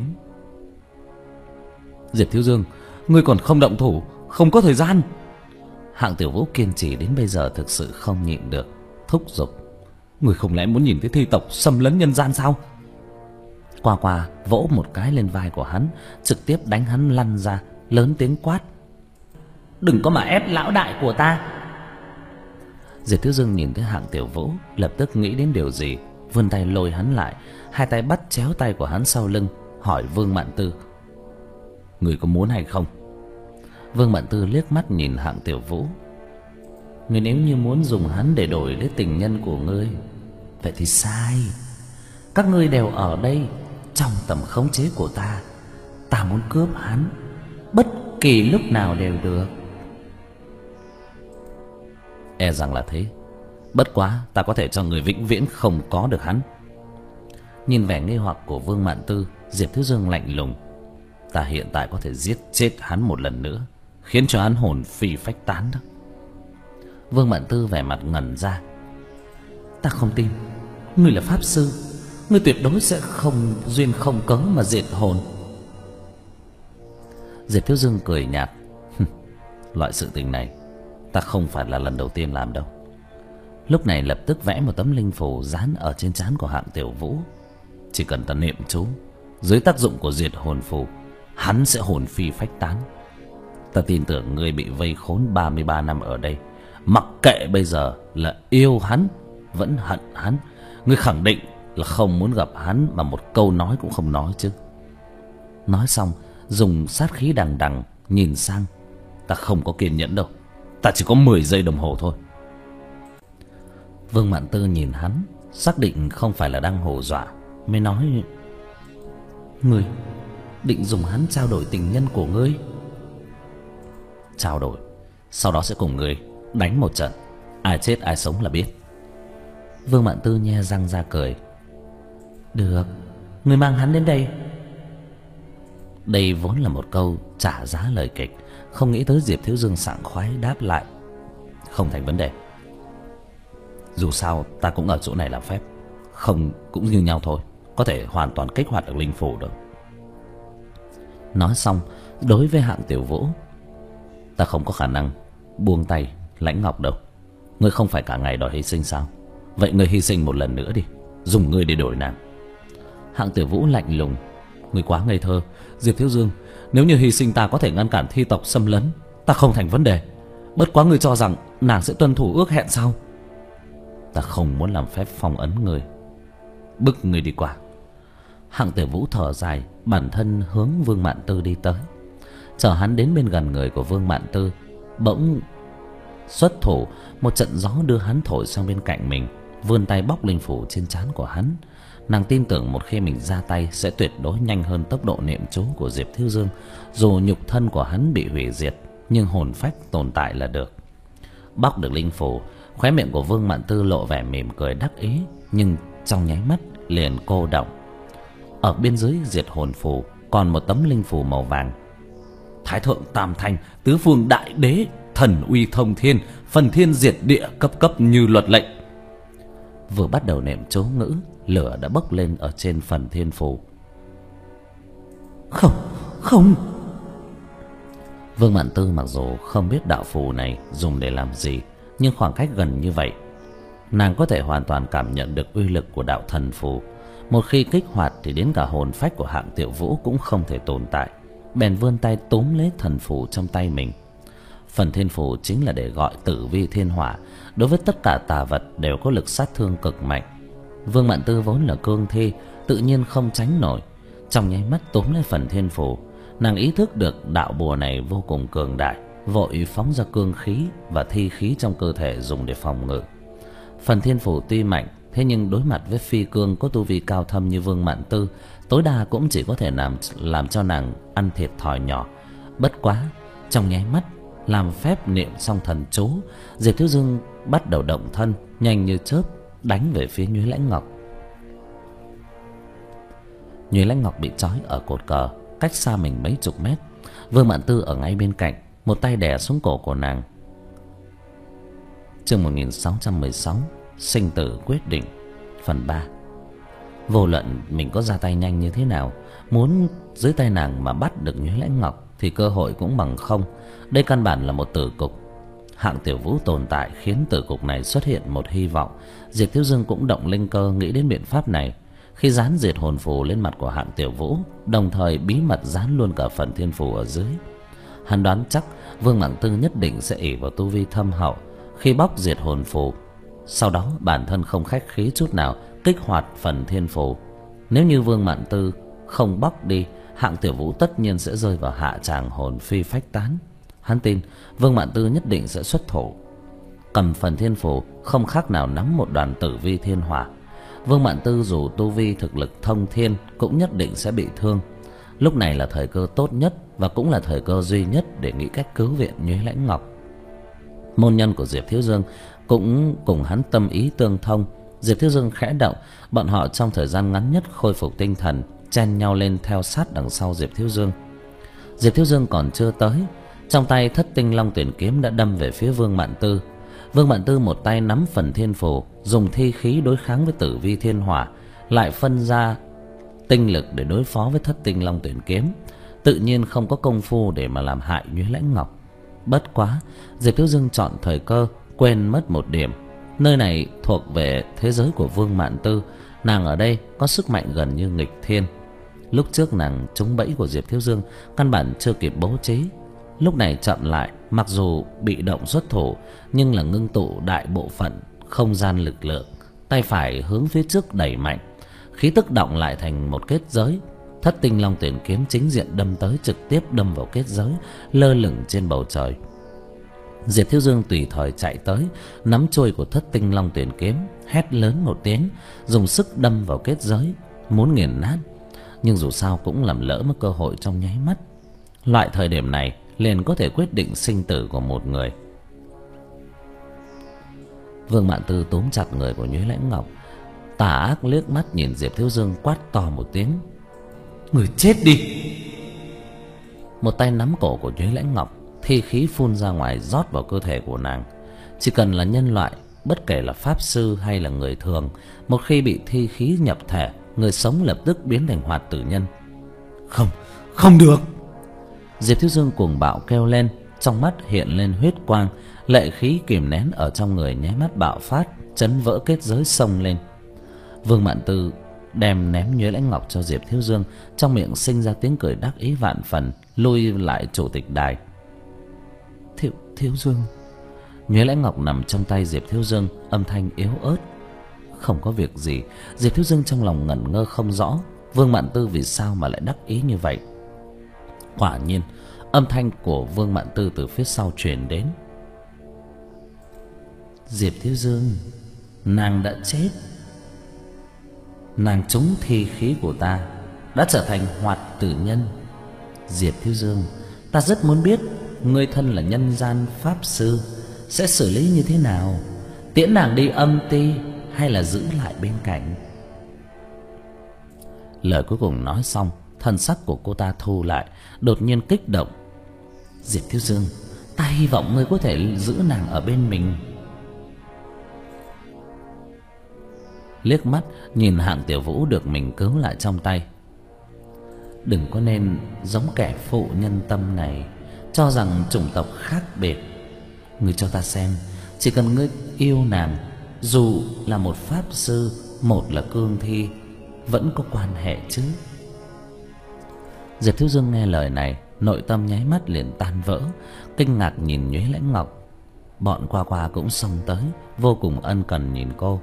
Diệp Thiếu Dương, ngươi còn không động thủ, không có thời gian. Hạng Tiểu Vũ kiên trì đến bây giờ thực sự không nhịn được, thúc giục: Ngươi không lẽ muốn nhìn thấy thi tộc xâm lấn nhân gian sao? Qua qua vỗ một cái lên vai của hắn, trực tiếp đánh hắn lăn ra, lớn tiếng quát: Đừng có mà ép lão đại của ta. Diệp Thiếu Dương nhìn thấy Hạng Tiểu Vũ, lập tức nghĩ đến điều gì, vươn tay lôi hắn lại, hai tay bắt chéo tay của hắn sau lưng, hỏi Vương Mạn Tư: Người có muốn hay không? Vương Mạn Tư liếc mắt nhìn Hạng Tiểu Vũ: Người nếu như muốn dùng hắn để đổi lấy tình nhân của ngươi, vậy thì sai. Các ngươi đều ở đây trong tầm khống chế của ta, ta muốn cướp hắn bất kỳ lúc nào đều được. E rằng là thế. Bất quá ta có thể cho người vĩnh viễn không có được hắn. Nhìn vẻ nghi hoặc của Vương Mạn Tư, Diệp Thiếu Dương lạnh lùng: Ta hiện tại có thể giết chết hắn một lần nữa, khiến cho hắn hồn phi phách tán đó. Vương Mạn Tư vẻ mặt ngẩn ra: Ta không tin. Ngươi là pháp sư, ngươi tuyệt đối sẽ không duyên không cớ mà diệt hồn. Diệp Thiếu Dương cười nhạt. Loại sự tình này ta không phải là lần đầu tiên làm đâu. Lúc này lập tức vẽ một tấm linh phù dán ở trên trán của Hạng Tiểu Vũ. Chỉ cần ta niệm chú, dưới tác dụng của diệt hồn phù, hắn sẽ hồn phi phách tán. Ta tin tưởng ngươi bị vây khốn ba mươi ba năm ở đây, mặc kệ bây giờ là yêu hắn vẫn hận hắn, ngươi khẳng định là không muốn gặp hắn mà một câu nói cũng không nói chứ. Nói xong dùng sát khí đằng đằng nhìn sang. Ta không có kiên nhẫn đâu, ta chỉ có mười giây đồng hồ thôi. Vương Mạn Tư nhìn hắn, xác định không phải là đang hù dọa, mới nói: Ngươi định dùng hắn trao đổi tình nhân của ngươi? Trao đổi, sau đó sẽ cùng ngươi đánh một trận, ai chết ai sống là biết. Vương Mạn Tư nhe răng ra cười. Được, ngươi mang hắn đến đây. Đây vốn là một câu trả giá lời kịch, không nghĩ tới Diệp Thiếu Dương sảng khoái đáp lại: Không thành vấn đề. Dù sao ta cũng ở chỗ này làm phép, không cũng như nhau thôi, có thể hoàn toàn kích hoạt được linh phủ được. Nói xong đối với Hạng Tiểu Vũ: Ta không có khả năng buông tay Lãnh Ngọc đâu. Ngươi không phải cả ngày đòi hy sinh sao? Vậy ngươi hy sinh một lần nữa đi, dùng ngươi để đổi nàng. Hạng Tiểu Vũ lạnh lùng: Ngươi quá ngây thơ, Diệp Thiếu Dương. Nếu như hy sinh ta có thể ngăn cản thi tộc xâm lấn, ta không thành vấn đề. Bất quá ngươi cho rằng nàng sẽ tuân thủ ước hẹn sao? Ta không muốn làm phép phong ấn ngươi, bức ngươi đi qua. Hạng Tiểu Vũ thở dài, bản thân hướng Vương Mạn Tư đi tới. Chờ hắn đến bên gần người của Vương Mạn Tư, bỗng xuất thủ, một trận gió đưa hắn thổi sang bên cạnh mình, vươn tay bóc linh phủ trên trán của hắn. Nàng tin tưởng một khi mình ra tay sẽ tuyệt đối nhanh hơn tốc độ niệm chú của Diệp Thiếu Dương. Dù nhục thân của hắn bị hủy diệt, nhưng hồn phách tồn tại là được. Bóc được linh phủ, khóe miệng của Vương Mạn Tư lộ vẻ mỉm cười đắc ý, nhưng trong nháy mắt liền cô động. Ở bên dưới diệt hồn phù còn một tấm linh phù màu vàng: Thái thượng tam thanh, tứ phương đại đế, thần uy thông thiên, phần thiên diệt địa, cấp cấp như luật lệnh. Vừa bắt đầu niệm chú ngữ, lửa đã bốc lên ở trên phần thiên phù. Không, không. Vương Mạn Tư mặc dù không biết đạo phù này dùng để làm gì, nhưng khoảng cách gần như vậy, nàng có thể hoàn toàn cảm nhận được uy lực của đạo thần phù. Một khi kích hoạt thì đến cả hồn phách của Hạng Tiểu Vũ cũng không thể tồn tại. Bèn vươn tay túm lấy thần phù trong tay mình. Phần thiên phù chính là để gọi tử vi thiên hỏa, đối với tất cả tà vật đều có lực sát thương cực mạnh. Vương Mạn Tư vốn là cương thi, tự nhiên không tránh nổi. Trong nháy mắt túm lấy phần thiên phù, nàng ý thức được đạo bùa này vô cùng cường đại, vội phóng ra cương khí và thi khí trong cơ thể dùng để phòng ngự. Phần thiên phù tuy mạnh, thế nhưng đối mặt với phi cương có tu vi cao thâm như Vương Mạn Tư, tối đa cũng chỉ có thể làm làm cho nàng ăn thiệt thòi nhỏ. Bất quá trong nháy mắt làm phép niệm xong thần chú, Diệp Thiếu Dương bắt đầu động thân, nhanh như chớp đánh về phía Nhuế Lãnh Ngọc. Nhuế Lãnh Ngọc bị trói ở cột cờ, cách xa mình mấy chục mét. Vương Mạn Tư ở ngay bên cạnh, một tay đè xuống cổ của nàng. Chương một nghìn sáu trăm mười sáu, sinh tử quyết định, phần ba. Vô luận mình có ra tay nhanh như thế nào, muốn dưới tay nàng mà bắt được Nhuế Lãnh Ngọc thì cơ hội cũng bằng không. Đây căn bản là một tử cục. Hạng Tiểu Vũ tồn tại khiến tử cục này xuất hiện một hy vọng. Diệp Thiếu Dương cũng động linh cơ nghĩ đến biện pháp này. Khi dán diệt hồn phù lên mặt của Hạng Tiểu Vũ, đồng thời bí mật dán luôn cả phần thiên phù ở dưới. Hắn đoán chắc Vương Mạn Tư nhất định sẽ ỷ vào tu vi thâm hậu khi bóc diệt hồn phù, sau đó bản thân không khách khí chút nào kích hoạt phần thiên phù. Nếu như Vương Mạn Tư không bóc đi, Hạng Tiểu Vũ tất nhiên sẽ rơi vào hạ tràng hồn phi phách tán. Hắn tin Vương Mạn Tư nhất định sẽ xuất thủ. Cầm phần thiên phù không khác nào nắm một đoàn tử vi thiên hỏa. Vương Mạn Tư dù tu vi thực lực thông thiên cũng nhất định sẽ bị thương. Lúc này là thời cơ tốt nhất và cũng là thời cơ duy nhất để nghĩ cách cứu viện Nhuế Lãnh Ngọc. Môn nhân của Diệp Thiếu Dương cũng cùng hắn tâm ý tương thông. Diệp Thiếu Dương khẽ động, bọn họ trong thời gian ngắn nhất khôi phục tinh thần, chen nhau lên theo sát đằng sau Diệp Thiếu Dương. Diệp Thiếu Dương còn chưa tới, trong tay Thất Tinh Long Tuyển kiếm đã đâm về phía Vương Mạn Tư. Vương Mạn Tư một tay nắm phần thiên phù, dùng thi khí đối kháng với tử vi thiên hỏa, lại phân ra tinh lực để đối phó với thất tinh long tuyển kiếm, tự nhiên không có công phu để mà làm hại Nhuế Lãnh Ngọc. Bất quá, Diệp Thiếu Dương chọn thời cơ, quên mất một điểm. Nơi này thuộc về thế giới của Vương Mạn Tư, nàng ở đây có sức mạnh gần như nghịch thiên. Lúc trước nàng trúng bẫy của Diệp Thiếu Dương, căn bản chưa kịp bố trí. Lúc này chậm lại, mặc dù bị động xuất thủ, nhưng là ngưng tụ đại bộ phận không gian lực lượng, tay phải hướng phía trước đẩy mạnh, khí tức động lại thành một kết giới. Thất tinh long tuyển kiếm chính diện đâm tới, trực tiếp đâm vào kết giới, lơ lửng trên bầu trời. Diệp Thiếu Dương tùy thời chạy tới, nắm chuôi của thất tinh long tuyển kiếm, hét lớn một tiếng, dùng sức đâm vào kết giới, muốn nghiền nát. Nhưng dù sao cũng làm lỡ mất cơ hội trong nháy mắt. Loại thời điểm này liền có thể quyết định sinh tử của một người. Vương Mạn Tư túm chặt người của Nhuế Lãnh Ngọc, tà ác liếc mắt nhìn Diệp Thiếu Dương, quát to một tiếng: "Người chết đi!" Một tay nắm cổ của Nhuế Lãnh Ngọc, thi khí phun ra ngoài rót vào cơ thể của nàng. Chỉ cần là nhân loại, bất kể là pháp sư hay là người thường, một khi bị thi khí nhập thể, người sống lập tức biến thành hoạt tử nhân. "Không, không được!" Diệp Thiếu Dương cuồng bạo kêu lên, trong mắt hiện lên huyết quang, lệ khí kìm nén ở trong người nháy mắt bạo phát, chấn vỡ kết giới xông lên. Vương Mạn Tư đem ném Nhuế Lãnh Ngọc cho Diệp Thiếu Dương, trong miệng sinh ra tiếng cười đắc ý vạn phần, lui lại chủ tịch đài. Thiếu, Thiếu Dương. Nhuế Lãnh Ngọc nằm trong tay Diệp Thiếu Dương, âm thanh yếu ớt: "Không có việc gì." Diệp Thiếu Dương trong lòng ngẩn ngơ không rõ, Vương Mạn Tư vì sao mà lại đắc ý như vậy. Quả nhiên, âm thanh của Vương Mạn Tư từ phía sau truyền đến: "Diệp Thiếu Dương, nàng đã chết. Nàng trúng thi khí của ta, đã trở thành hoạt tử nhân. Diệp Thiếu Dương, ta rất muốn biết ngươi thân là nhân gian pháp sư sẽ xử lý như thế nào, tiễn nàng đi âm ti hay là giữ lại bên cạnh?" Lời cuối cùng nói xong, thần sắc của cô ta thu lại, đột nhiên kích động: "Diệp Thiếu Dương, ta hy vọng ngươi có thể giữ nàng ở bên mình." Liếc mắt nhìn Hạng Tiểu Vũ được mình cứu lại trong tay: "Đừng có nên giống kẻ phụ nhân tâm này, cho rằng chủng tộc khác biệt. Ngươi cho ta xem, chỉ cần ngươi yêu nàng, dù là một pháp sư, một là cương thi, vẫn có quan hệ chứ." Diệp Thiếu Dương nghe lời này, nội tâm nháy mắt liền tan vỡ, kinh ngạc nhìn Nhuế Lãnh Ngọc. Bọn qua qua cũng xông tới, vô cùng ân cần nhìn cô: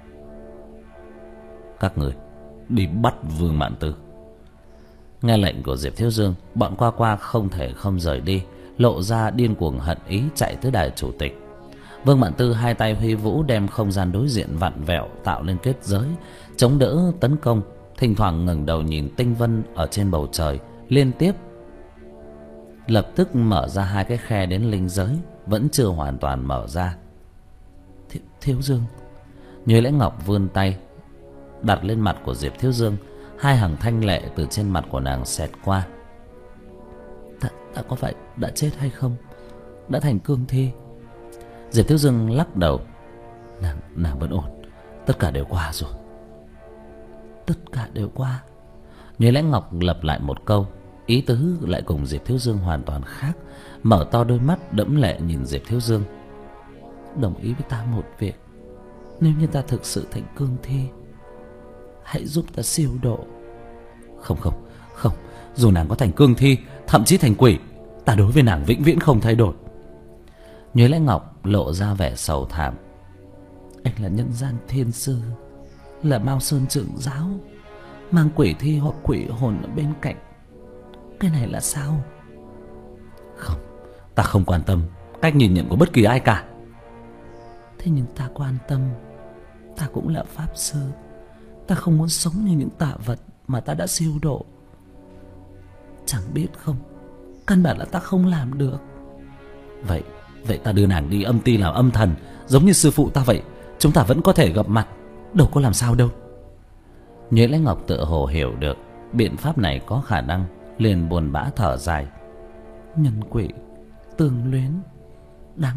"Các người đi bắt Vương Mạn Tư." Nghe lệnh của Diệp Thiếu Dương, bọn qua qua không thể không rời đi, lộ ra điên cuồng hận ý chạy tới đài chủ tịch. Vương Mạn Tư hai tay huy vũ, đem không gian đối diện vặn vẹo tạo lên kết giới, chống đỡ tấn công, thỉnh thoảng ngẩng đầu nhìn tinh vân ở trên bầu trời, liên tiếp lập tức mở ra hai cái khe đến linh giới, vẫn chưa hoàn toàn mở ra. Thiếu, Thiếu Dương. Nhuế Lãnh Ngọc vươn tay đặt lên mặt của Diệp Thiếu Dương, hai hàng thanh lệ từ trên mặt của nàng xẹt qua. Ta, ta có phải đã chết hay không? Đã thành cương thi? Diệp Thiếu Dương lắc đầu: Nàng, nàng vẫn ổn, tất cả đều qua rồi. Tất cả đều qua. Nhuế Lãnh Ngọc lặp lại một câu, ý tứ lại cùng Diệp Thiếu Dương hoàn toàn khác, mở to đôi mắt đẫm lệ nhìn Diệp Thiếu Dương: Đồng ý với ta một việc, nếu như ta thực sự thành cương thi, hãy giúp ta siêu độ. Không không không, dù nàng có thành cương thi, thậm chí thành quỷ, ta đối với nàng vĩnh viễn không thay đổi. Nhuế Lãnh Ngọc lộ ra vẻ sầu thảm: Anh là nhân gian thiên sư, là Mao Sơn trưởng giáo, mang quỷ thi hoặc quỷ hồn ở bên cạnh, cái này là sao? Không, ta không quan tâm cách nhìn nhận của bất kỳ ai cả. Thế nhưng ta quan tâm. Ta cũng là pháp sư, ta không muốn sống như những tà vật mà ta đã siêu độ. Chẳng biết không, căn bản là ta không làm được. Vậy, vậy ta đưa nàng đi âm ti làm âm thần, giống như sư phụ ta vậy, chúng ta vẫn có thể gặp mặt, đâu có làm sao đâu. Nhuế Lãnh Ngọc tự hồ hiểu được biện pháp này có khả năng, liền buồn bã thở dài: Nhân quỷ tương luyến, đáng tiếc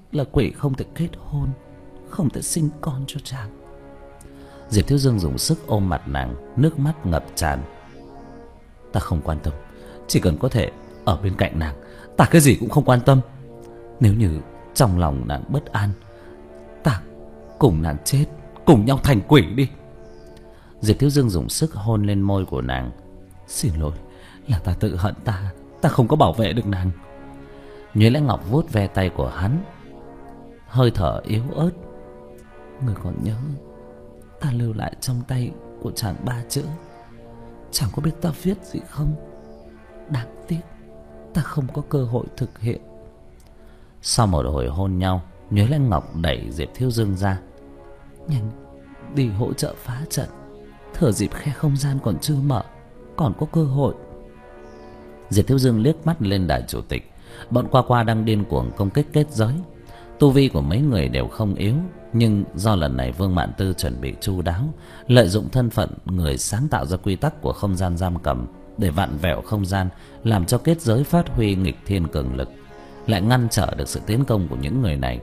là quỷ không thể kết hôn, không thể sinh con cho chàng. Diệp Thiếu Dương dùng sức ôm mặt nàng, nước mắt ngập tràn. Ta không quan tâm, chỉ cần có thể ở bên cạnh nàng, ta cái gì cũng không quan tâm. Nếu như trong lòng nàng bất an, ta cùng nàng chết, cùng nhau thành quỷ đi. Diệp Thiếu Dương dùng sức hôn lên môi của nàng. Xin lỗi, là ta tự hận ta, ta không có bảo vệ được nàng. Nhuế Lãnh Ngọc vuốt ve tay của hắn, hơi thở yếu ớt. Người còn nhớ ta lưu lại trong tay của chàng ba chữ, chẳng có biết ta viết gì không? Đáng tiếc ta không có cơ hội thực hiện. Sau một hồi hôn nhau, Nhuế Lãnh Ngọc đẩy Diệp Thiếu Dương ra. Nhanh đi hỗ trợ phá trận, thừa dịp khe không gian còn chưa mở, còn có cơ hội. Diệp Thiếu Dương liếc mắt lên đại chủ tịch. Bọn qua qua đang điên cuồng công kích kết giới. Tu vi của mấy người đều không yếu, nhưng do lần này Vương Mạn Tư chuẩn bị chu đáo, lợi dụng thân phận người sáng tạo ra quy tắc của không gian giam cầm để vặn vẹo không gian, làm cho kết giới phát huy nghịch thiên cường lực, lại ngăn trở được sự tiến công của những người này.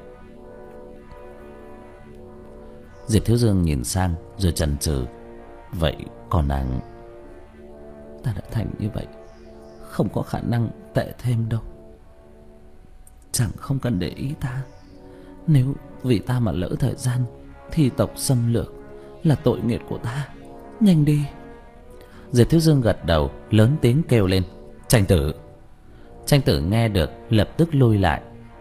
Diệp Thiếu Dương nhìn sang rồi chần chừ. Vậy còn nàng? Ta đã thành như vậy, không có khả năng tệ thêm đâu. Chẳng không cần để ý ta. Nếu vì ta mà lỡ thời gian thi tộc xâm lược là tội nghiệp của ta. Nhanh đi. Diệp Thiếu Dương gật đầu, lớn tiếng kêu lên. Tranh tử. Tranh tử nghe được lập tức lui lại.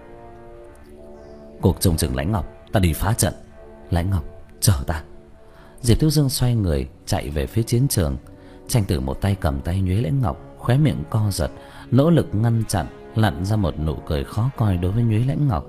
Cuộc trông chừng Lãnh Ngọc, ta đi phá trận. Lãnh Ngọc chờ ta. Diệp Thiếu Dương xoay người chạy về phía chiến trường. Tranh tử một tay cầm tay Nhuế Lãnh Ngọc, khóe miệng co giật, nỗ lực ngăn chặn, lặn ra một nụ cười khó coi đối với Nhuế Lãnh Ngọc.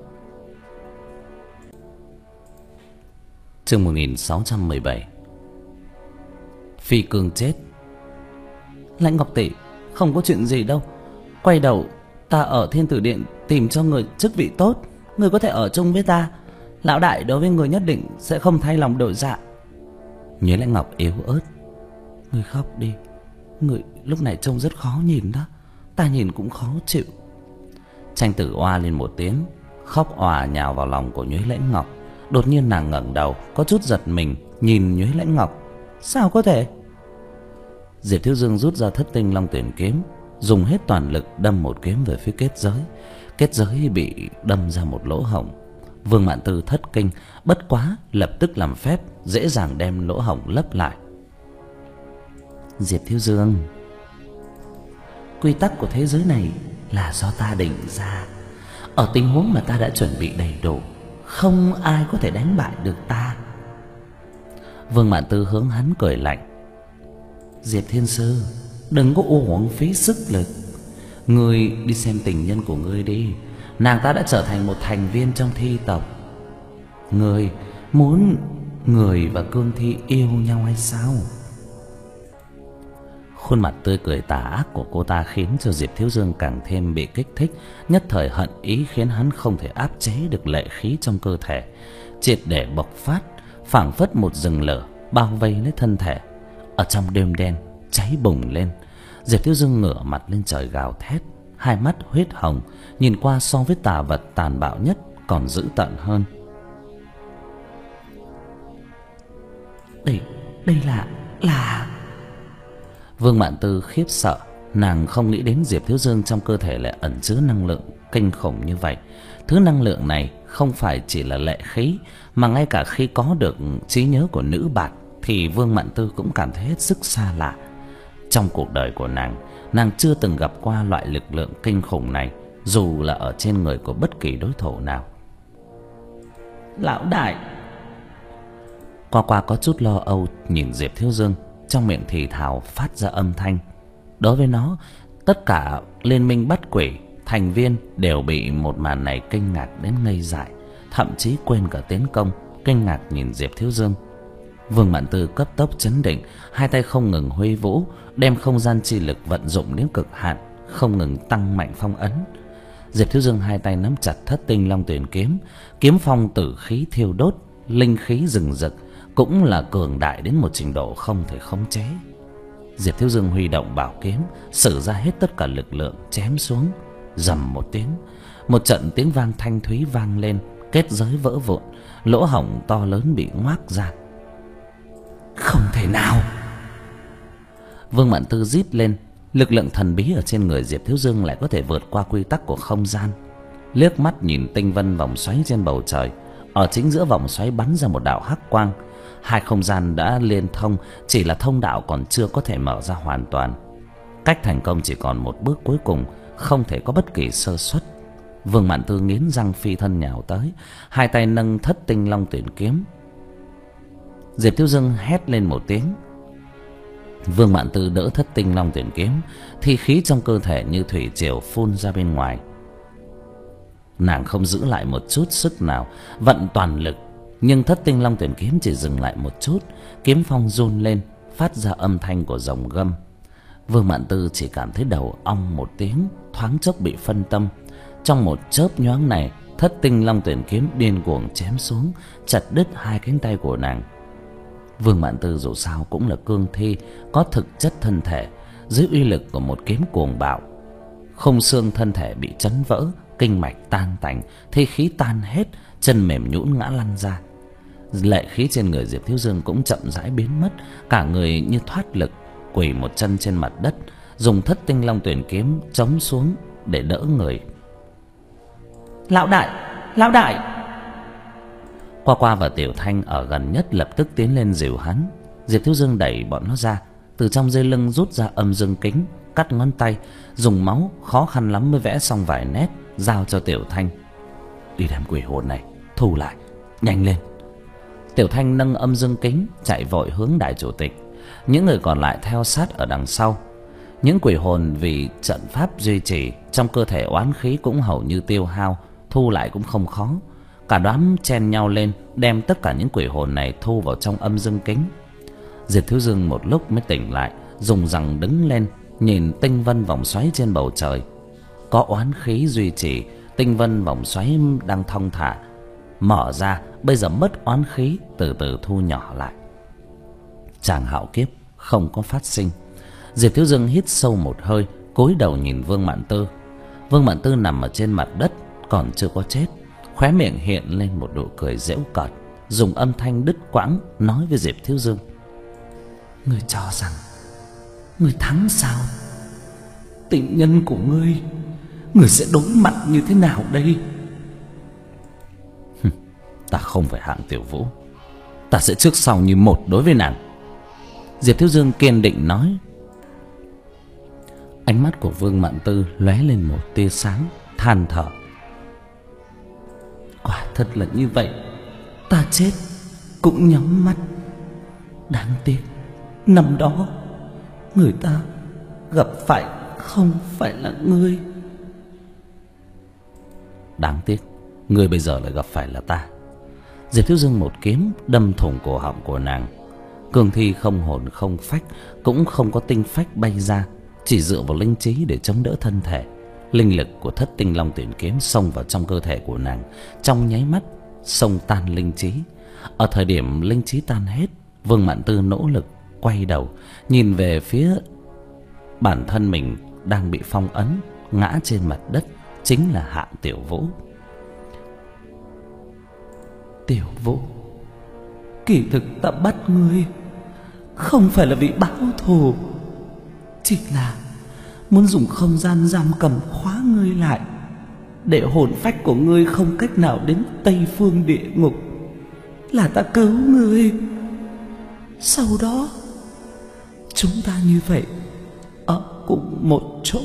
Chương một nghìn sáu trăm mười bảy. Phi Cương chết. Lãnh Ngọc tỷ, không có chuyện gì đâu. Quay đầu, ta ở Thiên Tử Điện tìm cho người chức vị tốt, người có thể ở chung với ta. Lão đại đối với người nhất định sẽ không thay lòng đổi dạ. Nhuế Lãnh Ngọc yếu ớt. Người khóc đi, người lúc này trông rất khó nhìn đó, ta nhìn cũng khó chịu. Tranh tử oa lên một tiếng, khóc òa nhào vào lòng của Nhuế Lãnh Ngọc. Đột nhiên nàng ngẩng đầu, có chút giật mình, nhìn Nhuế Lãnh Ngọc. Sao có thể? Diệp Thiếu Dương rút ra Thất Tinh Long Tuyển kiếm, dùng hết toàn lực đâm một kiếm về phía kết giới. Kết giới bị đâm ra một lỗ hổng. Vương Mạn Tư thất kinh, bất quá lập tức làm phép, dễ dàng đem lỗ hổng lấp lại. Diệp Thiếu Dương, quy tắc của thế giới này là do ta định ra. Ở tình huống mà ta đã chuẩn bị đầy đủ, không ai có thể đánh bại được ta. Vương Mạn Tư hướng hắn cười lạnh. Diệp Thiên Sư, đừng có uổng phí sức lực. Ngươi đi xem tình nhân của ngươi đi. Nàng ta đã trở thành một thành viên trong thi tộc. Ngươi muốn người và cương thi yêu nhau hay sao? Khuôn mặt tươi cười tà ác của cô ta khiến cho Diệp Thiếu Dương càng thêm bị kích thích. Nhất thời hận ý khiến hắn không thể áp chế được lệ khí trong cơ thể, triệt để bộc phát, phảng phất một rừng lửa bao vây lấy thân thể. Ở trong đêm đen cháy bùng lên. Diệp Thiếu Dương ngửa mặt lên trời gào thét, hai mắt huyết hồng, nhìn qua so với tà vật tàn bạo nhất còn dữ tợn hơn. Đây, đây là, là... Vương Mạn Tư khiếp sợ, nàng không nghĩ đến Diệp Thiếu Dương trong cơ thể lại ẩn chứa năng lượng kinh khủng như vậy. Thứ năng lượng này không phải chỉ là lệ khí, mà ngay cả khi có được trí nhớ của nữ bạt thì Vương Mạn Tư cũng cảm thấy hết sức xa lạ. Trong cuộc đời của nàng, nàng chưa từng gặp qua loại lực lượng kinh khủng này, dù là ở trên người của bất kỳ đối thủ nào. Lão đại. Qua qua có chút lo âu nhìn Diệp Thiếu Dương, trong miệng thì thào phát ra âm thanh. Đối với nó, tất cả liên minh bắt quỷ thành viên đều bị một màn này kinh ngạc đến ngây dại, thậm chí quên cả tiến công, kinh ngạc nhìn Diệp Thiếu Dương. Vương Mạn Tư cấp tốc chấn định, hai tay không ngừng huy vũ, đem không gian chi lực vận dụng đến cực hạn, không ngừng tăng mạnh phong ấn. Diệp Thiếu Dương hai tay nắm chặt Thất Tinh Long Tuyển kiếm, kiếm phong tử khí thiêu đốt, linh khí rừng rực, cũng là cường đại đến một trình độ không thể khống chế. Diệp Thiếu Dương huy động bảo kiếm, sử ra hết tất cả lực lượng chém xuống. Rầm một tiếng, Một trận tiếng vang thanh thúy vang lên, kết giới vỡ vụn, lỗ hổng to lớn bị ngoác ra. Không thể nào! Vương Mạn Tư rít lên. Lực lượng thần bí ở trên người Diệp Thiếu Dương lại có thể vượt qua quy tắc của không gian. Liếc mắt nhìn tinh vân vòng xoáy trên bầu trời, ở chính giữa vòng xoáy bắn ra một đạo hắc quang. Hai không gian đã liên thông, chỉ là thông đạo còn chưa có thể mở ra hoàn toàn. Cách thành công chỉ còn một bước cuối cùng, không thể có bất kỳ sơ suất. Vương Mạn Tư nghiến răng phi thân nhào tới, hai tay nâng Thất Tinh Long Tuyển kiếm. Diệp Thiếu Dương hét lên một tiếng. Vương Mạn Tư đỡ Thất Tinh Long Tuyển kiếm, thì khí trong cơ thể như thủy triều phun ra bên ngoài. Nàng không giữ lại một chút sức nào, vận toàn lực, nhưng Thất Tinh Long Tuyển kiếm chỉ dừng lại một chút, kiếm phong run lên, phát ra âm thanh của rồng gầm. Vương Mạn Tư chỉ cảm thấy đầu ong một tiếng, thoáng chốc bị phân tâm. Trong một chớp nhoáng này, Thất Tinh Long Tuyển kiếm điên cuồng chém xuống, chặt đứt hai cánh tay của nàng. Vương Mạn Tư dù sao cũng là cương thi, có thực chất thân thể. Dưới uy lực của một kiếm cuồng bạo, khung xương thân thể bị chấn vỡ, kinh mạch tan tành, thi khí tan hết, chân mềm nhũn ngã lăn ra. Lệ khí trên người Diệp Thiếu Dương cũng chậm rãi biến mất, cả người như thoát lực, quỳ một chân trên mặt đất, dùng Thất Tinh Long Tuyển kiếm chống xuống để đỡ người. Lão đại, lão đại! Qua Qua và Tiểu Thanh ở gần nhất lập tức tiến lên dìu hắn. Diệp Thiếu Dương đẩy bọn nó ra, từ trong dây lưng rút ra âm dương kính, cắt ngón tay, dùng máu khó khăn lắm mới vẽ xong vài nét, giao cho Tiểu Thanh. Đi đem quỷ hồn này thu lại, nhanh lên! Tiểu Thanh nâng âm dương kính chạy vội hướng đại chủ tịch. Những người còn lại theo sát ở đằng sau. Những quỷ hồn vì trận pháp duy trì, trong cơ thể oán khí cũng hầu như tiêu hao, thu lại cũng không khó. Cả đám chen nhau lên, đem tất cả những quỷ hồn này thu vào trong âm dương kính. Diệp Thiếu Dương một lúc mới tỉnh lại, dùng rằng đứng lên, nhìn tinh vân vòng xoáy trên bầu trời. Có oán khí duy trì, tinh vân vòng xoáy đang thong thả mở ra, bây giờ mất oán khí, từ từ thu nhỏ lại. Tràng hạo kiếp không có phát sinh. Diệp Thiếu Dương hít sâu một hơi, cúi đầu nhìn Vương Mạn Tư. Vương Mạn Tư nằm ở trên mặt đất, còn chưa có chết, khóe miệng hiện lên một nụ cười giễu cợt, dùng âm thanh đứt quãng nói với Diệp Thiếu Dương: Ngươi cho rằng ngươi thắng sao? Tình nhân của ngươi, ngươi sẽ đối mặt như thế nào đây? Ta không phải hạng Tiểu Vũ, ta sẽ trước sau như một đối với nàng. Diệp Thiếu Dương kiên định nói. Ánh mắt của Vương Mạn Tư lóe lên một tia sáng, than thở: Quả thật là như vậy, ta chết cũng nhắm mắt. Đáng tiếc năm đó người ta gặp phải không phải là ngươi. Đáng tiếc ngươi bây giờ lại gặp phải là ta. Diệp Thiếu Dương một kiếm đâm thủng cổ họng của nàng. Cương thi không hồn không phách, cũng không có tinh phách bay ra, chỉ dựa vào linh trí để chống đỡ thân thể. Linh lực của Thất Tinh Long Tuyển kiếm xông vào trong cơ thể của nàng, trong nháy mắt xông tan linh trí. Ở thời điểm linh trí tan hết, Vương Mạn Tư nỗ lực quay đầu, nhìn về phía bản thân mình đang bị phong ấn, ngã trên mặt đất, chính là Hạng Tiểu Vũ. Tiểu Vũ, kỳ thực ta bắt ngươi không phải là vì báo thù, chỉ là muốn dùng không gian giam cầm khóa ngươi lại, để hồn phách của ngươi không cách nào đến Tây Phương địa ngục. Là ta cứu ngươi, sau đó chúng ta như vậy ở cùng một chỗ.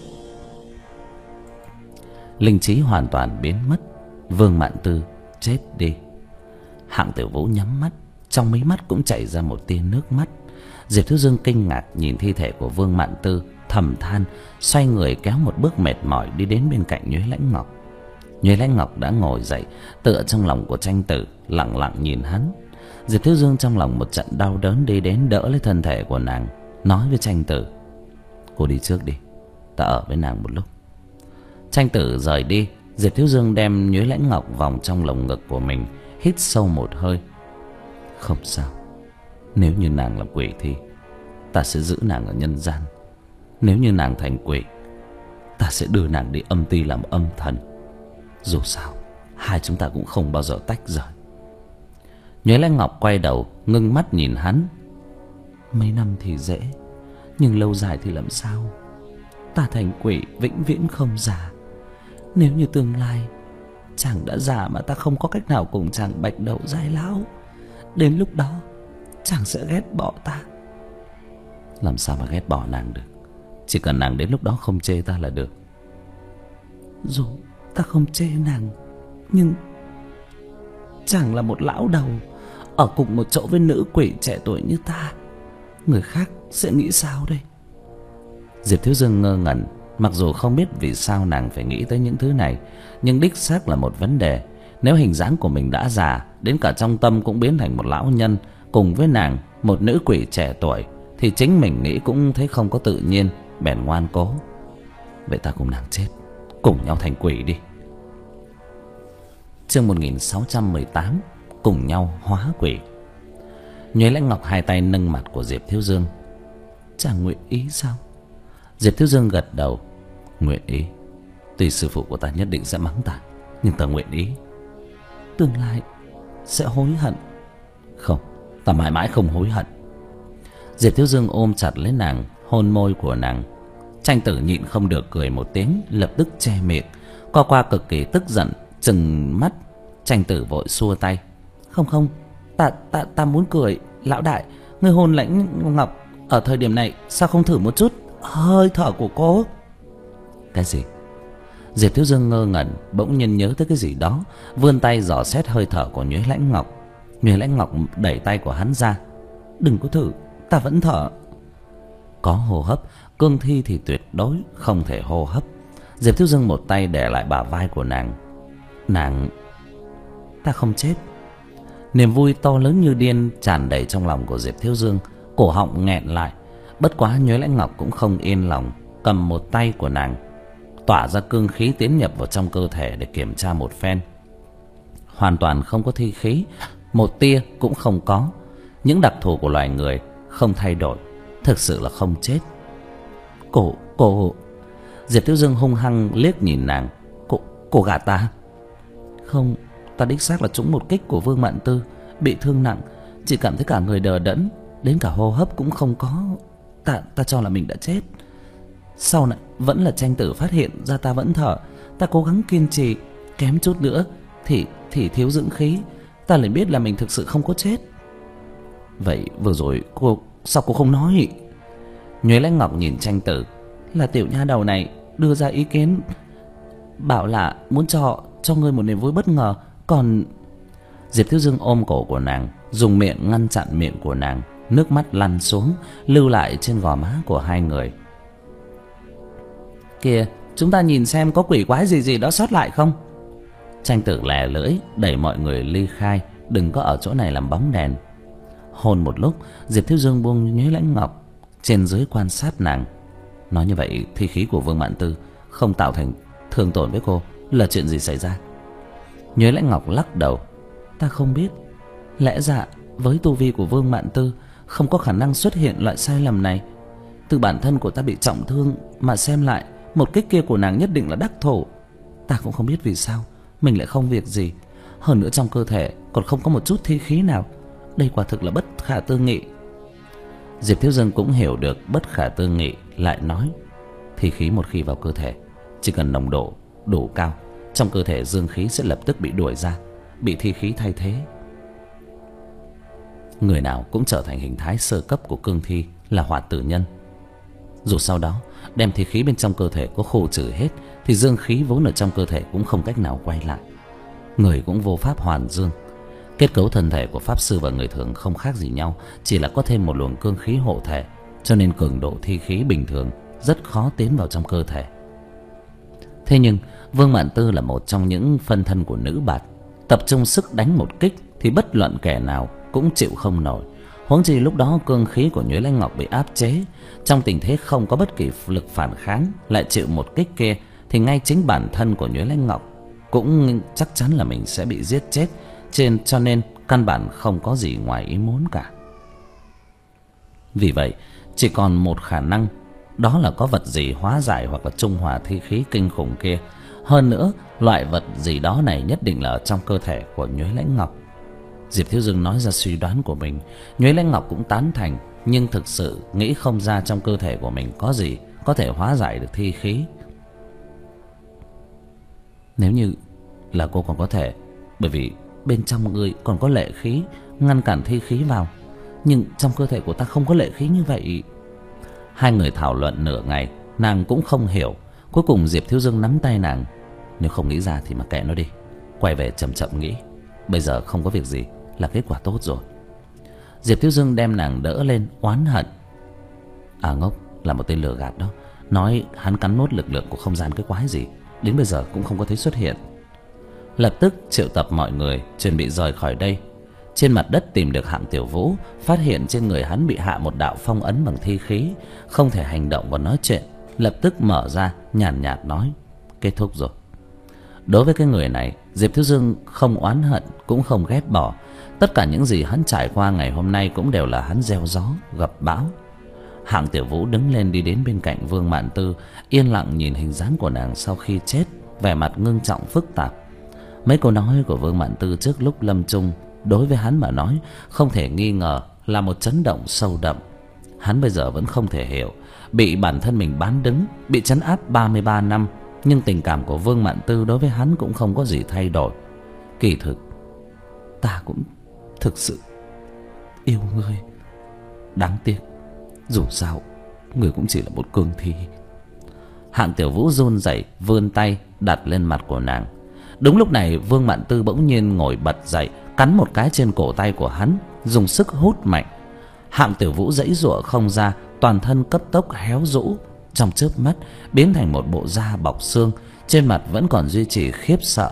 Linh trí hoàn toàn biến mất, Vương Mạn Tư chết đi. Hạng Tiểu Vũ nhắm mắt, trong mí mắt cũng chảy ra một tia nước mắt. Diệp Thiếu Dương kinh ngạc nhìn thi thể của Vương Mạn Tư, thầm than, xoay người kéo một bước mệt mỏi đi đến bên cạnh Nhuế Lãnh Ngọc. Nhuế Lãnh Ngọc đã ngồi dậy, tựa trong lòng của Tranh Tử, lặng lặng nhìn hắn. Diệp Thiếu Dương trong lòng một trận đau đớn đi đến đỡ lấy thân thể của nàng, nói với Tranh Tử: Cô đi trước đi, ta ở với nàng một lúc. Tranh Tử rời đi. Diệp Thiếu Dương đem Nhuế Lãnh Ngọc vòng trong lồng ngực của mình, hít sâu một hơi. Không sao, nếu như nàng là quỷ thì ta sẽ giữ nàng ở nhân gian. Nếu như nàng thành quỷ, ta sẽ đưa nàng đi âm ti làm âm thần. Dù sao hai chúng ta cũng không bao giờ tách rời. Nhuế Lãnh Ngọc quay đầu ngưng mắt nhìn hắn. Mấy năm thì dễ, nhưng lâu dài thì làm sao? Ta thành quỷ vĩnh viễn không già. Nếu như tương lai chàng đã già mà ta không có cách nào cùng chàng bạch đầu giai lão, đến lúc đó chàng sẽ ghét bỏ ta. Làm sao mà ghét bỏ nàng được? Chỉ cần nàng đến lúc đó không chê ta là được. Dù ta không chê nàng, nhưng chàng là một lão đầu ở cùng một chỗ với nữ quỷ trẻ tuổi như ta, người khác sẽ nghĩ sao đây? Diệp Thiếu Dương ngơ ngẩn. Mặc dù không biết vì sao nàng phải nghĩ tới những thứ này, nhưng đích xác là một vấn đề. Nếu hình dáng của mình đã già, đến cả trong tâm cũng biến thành một lão nhân, cùng với nàng một nữ quỷ trẻ tuổi, thì chính mình nghĩ cũng thấy không có tự nhiên, bèn ngoan cố. Vậy ta cùng nàng chết, cùng nhau thành quỷ đi. Chương một nghìn sáu trăm mười tám, cùng nhau hóa quỷ. Nhuế Lãnh Ngọc hai tay nâng mặt của Diệp Thiếu Dương. Chàng nguyện ý sao? Diệp Thiếu Dương gật đầu. Nguyện ý. Tuy sư phụ của ta nhất định sẽ mắng ta, nhưng ta nguyện ý. Tương lai sẽ hối hận? Không, ta mãi mãi không hối hận. Diệp Thiếu Dương ôm chặt lấy nàng, hôn môi của nàng. Tranh Tử nhịn không được cười một tiếng, lập tức che miệng. Qua qua cực kỳ tức giận, trừng mắt. Tranh Tử vội xua tay. Không không, ta ta ta muốn cười. Lão đại, người hôn Lãnh Ngọc ở thời điểm này, sao không thử một chút hơi thở của cô? Cái gì? Diệp Thiếu Dương ngơ ngẩn, bỗng nhiên nhớ tới cái gì đó, vươn tay dò xét hơi thở của Nhuế Lãnh Ngọc. Nhuế Lãnh Ngọc đẩy tay của hắn ra. Đừng có thử, ta vẫn thở. Có hô hấp, cương thi thì tuyệt đối không thể hô hấp. Diệp Thiếu Dương một tay đè lại bả vai của nàng. Nàng... ta không chết. Niềm vui to lớn như điên tràn đầy trong lòng của Diệp Thiếu Dương, cổ họng nghẹn lại. Bất quá Nhuế Lãnh Ngọc cũng không yên lòng, cầm một tay của nàng, tỏa ra cương khí tiến nhập vào trong cơ thể để kiểm tra một phen. Hoàn toàn không có thi khí, một tia cũng không có. Những đặc thù của loài người không thay đổi, thực sự là không chết. Cổ, cổ... Diệp Thiếu Dương hung hăng liếc nhìn nàng. Cô, cô gạt ta? Không, ta đích xác là trúng một kích của Vương Mạn Tư, bị thương nặng, chỉ cảm thấy cả người đờ đẫn, đến cả hô hấp cũng không có. Ta, ta cho là mình đã chết. Sau này vẫn là Tranh Tử phát hiện ra ta vẫn thở. Ta cố gắng kiên trì, kém chút nữa thì thì thiếu dưỡng khí, ta lại biết là mình thực sự không có chết. Vậy vừa rồi cô sao cô không nói? Nhuế Lãnh Ngọc nhìn Tranh Tử. Là tiểu nha đầu này đưa ra ý kiến, bảo là muốn cho cho ngươi một niềm vui bất ngờ. Còn... Diệp Thiếu Dương ôm cổ của nàng, dùng miệng ngăn chặn miệng của nàng. Nước mắt lăn xuống, lưu lại trên gò má của hai người. Kìa, chúng ta nhìn xem có quỷ quái gì gì đó sót lại không? Tranh Tử lè lưỡi đẩy mọi người ly khai, đừng có ở chỗ này làm bóng đèn. Hôn một lúc, Diệp Thiếu Dương buông Nhuế Lãnh Ngọc, trên dưới quan sát nàng. Nói như vậy, thi khí của Vương Mạn Tư không tạo thành thương tổn với cô, là chuyện gì xảy ra? Nhuế Lãnh Ngọc lắc đầu. Ta không biết. Lẽ ra với tu vi của Vương Mạn Tư không có khả năng xuất hiện loại sai lầm này. Từ bản thân của ta bị trọng thương mà xem lại, một kích kia của nàng nhất định là đắc thủ. Ta cũng không biết vì sao mình lại không việc gì. Hơn nữa trong cơ thể còn không có một chút thi khí nào. Đây quả thực là bất khả tư nghị. Diệp Thiếu Dương cũng hiểu được bất khả tư nghị, lại nói. Thi khí một khi vào cơ thể, chỉ cần nồng độ đủ cao, trong cơ thể dương khí sẽ lập tức bị đuổi ra, bị thi khí thay thế. Người nào cũng trở thành hình thái sơ cấp của cương thi là hoạt tử nhân. Dù sau đó đem thi khí bên trong cơ thể có khô trừ hết, thì dương khí vốn ở trong cơ thể cũng không cách nào quay lại. Người cũng vô pháp hoàn dương. Kết cấu thân thể của pháp sư và người thường không khác gì nhau, chỉ là có thêm một luồng cương khí hộ thể, cho nên cường độ thi khí bình thường rất khó tiến vào trong cơ thể. Thế nhưng Vương Mạn Tư là một trong những phân thân của nữ bạt, tập trung sức đánh một kích thì bất luận kẻ nào cũng chịu không nổi. Huống chi lúc đó cương khí của Nhuế Lãnh Ngọc bị áp chế, trong tình thế không có bất kỳ lực phản kháng, lại chịu một kích kia, thì ngay chính bản thân của Nhuế Lãnh Ngọc cũng chắc chắn là mình sẽ bị giết chết. Trên cho nên căn bản không có gì ngoài ý muốn cả. Vì vậy chỉ còn một khả năng, đó là có vật gì hóa giải hoặc là trung hòa thi khí kinh khủng kia. Hơn nữa, loại vật gì đó này nhất định là ở trong cơ thể của Nhuế Lãnh Ngọc. Diệp Thiếu Dương nói ra suy đoán của mình. Nhuế Lãnh Ngọc cũng tán thành, nhưng thực sự nghĩ không ra trong cơ thể của mình có gì có thể hóa giải được thi khí. Nếu như là cô còn có thể, bởi vì bên trong người còn có lệ khí ngăn cản thi khí vào, nhưng trong cơ thể của ta không có lệ khí như vậy. Hai người thảo luận nửa ngày, nàng cũng không hiểu. Cuối cùng Diệp Thiếu Dương nắm tay nàng. Nếu không nghĩ ra thì mà kệ nó đi, quay về chậm chậm nghĩ. Bây giờ không có việc gì là kết quả tốt rồi. Diệp Thiếu Dương đem nàng đỡ lên, oán hận. À ngốc, là một tên lừa gạt đó. Nói hắn cắn nốt lực lượng của không gian cái quái gì, đến bây giờ cũng không có thấy xuất hiện. Lập tức triệu tập mọi người chuẩn bị rời khỏi đây. Trên mặt đất tìm được Hạng Tiểu Vũ, phát hiện trên người hắn bị hạ một đạo phong ấn bằng thi khí, không thể hành động và nói chuyện. Lập tức mở ra, nhàn nhạt, nhạt nói: kết thúc rồi. Đối với cái người này, Diệp Thiếu Dương không oán hận cũng không ghét bỏ. Tất cả những gì hắn trải qua ngày hôm nay cũng đều là hắn gieo gió gặp bão. Hạng Tiểu Vũ đứng lên đi đến bên cạnh Vương Mạn Tư, yên lặng nhìn hình dáng của nàng sau khi chết, vẻ mặt ngưng trọng phức tạp. Mấy câu nói của Vương Mạn Tư trước lúc lâm chung đối với hắn mà nói không thể nghi ngờ là một chấn động sâu đậm. Hắn bây giờ vẫn không thể hiểu, bị bản thân mình bán đứng, bị trấn áp ba mươi ba năm, nhưng tình cảm của Vương Mạn Tư đối với hắn cũng không có gì thay đổi. Kỳ thực ta cũng thực sự yêu ngươi. Đáng tiếc, dù sao ngươi cũng chỉ là một cương thi. Hạng Tiểu Vũ run rẩy vươn tay đặt lên mặt của nàng. Đúng lúc này Vương Mạn Tư bỗng nhiên ngồi bật dậy, cắn một cái trên cổ tay của hắn, dùng sức hút mạnh. Hạng Tiểu Vũ giãy giụa không ra, toàn thân cấp tốc héo rũ, trong chớp mắt biến thành một bộ da bọc xương, trên mặt vẫn còn duy trì khiếp sợ.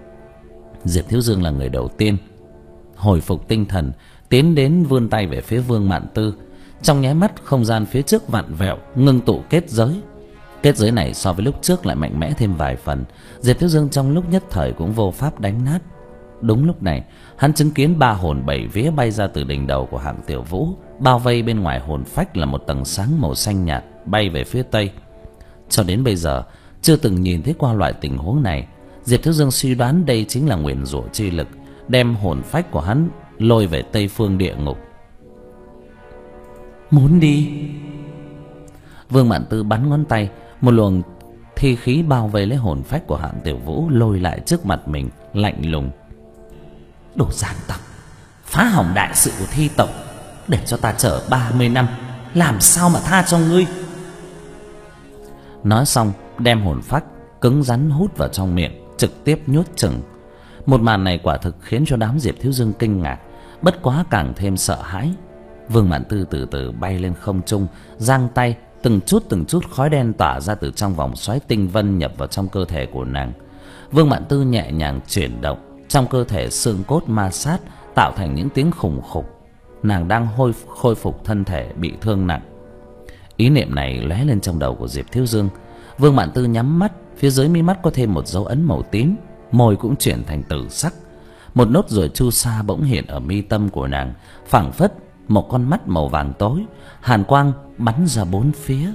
Diệp Thiếu Dương là người đầu tiên hồi phục tinh thần, tiến đến vươn tay về phía Vương Mạn Tư. Trong nháy mắt, không gian phía trước vặn vẹo, ngưng tụ kết giới. Kết giới này so với lúc trước lại mạnh mẽ thêm vài phần. Diệp Thiếu Dương trong lúc nhất thời cũng vô pháp đánh nát. Đúng lúc này, hắn chứng kiến ba hồn bảy vía bay ra từ đỉnh đầu của Hạng Tiểu Vũ, bao vây bên ngoài hồn phách là một tầng sáng màu xanh nhạt bay về phía tây. Cho đến bây giờ chưa từng nhìn thấy qua loại tình huống này. Diệp Thiếu Dương suy đoán đây chính là nguyền rủa chi lực, đem hồn phách của hắn lôi về Tây Phương địa ngục. Muốn đi? Vương Mạn Tư bắn ngón tay, một luồng thi khí bao vây lấy hồn phách của Hạng Tiểu Vũ, lôi lại trước mặt mình, lạnh lùng: đồ gian tặc, phá hỏng đại sự của thi tộc, để cho ta chờ ba mươi năm, làm sao mà tha cho ngươi? Nói xong đem hồn phách cứng rắn hút vào trong miệng, trực tiếp nhốt chừng. Một màn này quả thực khiến cho đám Diệp Thiếu Dương kinh ngạc, bất quá càng thêm sợ hãi. Vương Mạn Tư từ từ bay lên không trung, giang tay, từng chút từng chút khói đen tỏa ra từ trong vòng xoáy tinh vân nhập vào trong cơ thể của nàng. Vương Mạn Tư nhẹ nhàng chuyển động, trong cơ thể xương cốt ma sát tạo thành những tiếng khủng khục. Nàng đang hồi khôi phục thân thể bị thương nặng. Ý niệm này lóe lên trong đầu của Diệp Thiếu Dương. Vương Mạn Tư nhắm mắt, phía dưới mi mắt có thêm một dấu ấn màu tím, môi cũng chuyển thành tử sắc. Một nốt ruồi chu sa bỗng hiện ở mi tâm của nàng, phảng phất một con mắt màu vàng tối, hàn quang bắn ra bốn phía.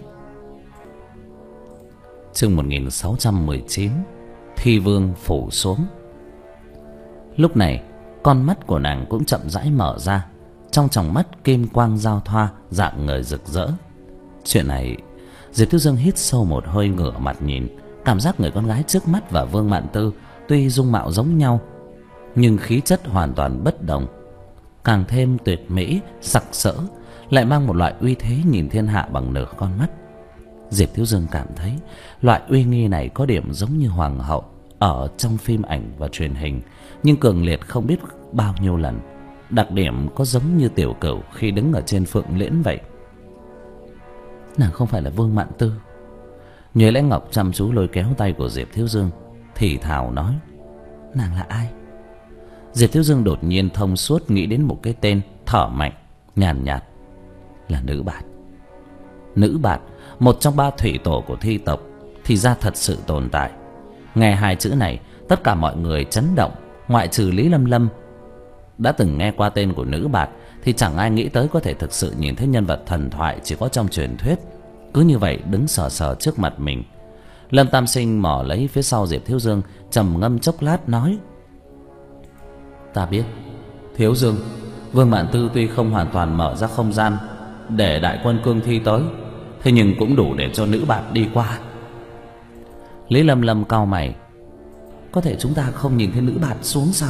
Chương một nghìn sáu trăm mười chín, Thi Vương phủ xuống. Lúc này con mắt của nàng cũng chậm rãi mở ra, trong tròng mắt kim quang giao thoa, dạng người rực rỡ. Chuyện này, Diệp Thiếu Dương hít sâu một hơi, ngửa mặt nhìn, cảm giác người con gái trước mắt và Vương Mạn Tư tuy dung mạo giống nhau, nhưng khí chất hoàn toàn bất đồng, càng thêm tuyệt mỹ, sặc sỡ, lại mang một loại uy thế nhìn thiên hạ bằng nửa con mắt. Diệp Thiếu Dương cảm thấy loại uy nghi này có điểm giống như hoàng hậu ở trong phim ảnh và truyền hình, nhưng cường liệt không biết bao nhiêu lần. Đặc điểm có giống như Tiểu Cửu khi đứng ở trên Phượng Liễn vậy. Nàng không phải là Vương Mạn Tư. Nhuế Lãnh Ngọc chăm chú lôi kéo tay của Diệp Thiếu Dương, thì thào nói: nàng là ai? Diệp Thiếu Dương đột nhiên thông suốt nghĩ đến một cái tên, thở mạnh, nhàn nhạt: là Nữ Bạt. Nữ Bạt, một trong ba thủy tổ của thi tộc, thì ra thật sự tồn tại. Nghe hai chữ này, tất cả mọi người chấn động, ngoại trừ Lý Lâm Lâm. Đã từng nghe qua tên của Nữ Bạt thì chẳng ai nghĩ tới có thể thực sự nhìn thấy nhân vật thần thoại chỉ có trong truyền thuyết, cứ như vậy đứng sờ sờ trước mặt mình. Lâm Tam Sinh mò lấy phía sau Diệp Thiếu Dương, trầm ngâm chốc lát nói: "Ta biết, Thiếu Dương, Vương Mạn Tư tuy không hoàn toàn mở ra không gian để đại quân cương thi tới, thế nhưng cũng đủ để cho nữ bạt đi qua." Lý Lâm Lâm cau mày: "Có thể chúng ta không nhìn thấy nữ bạt xuống sao?"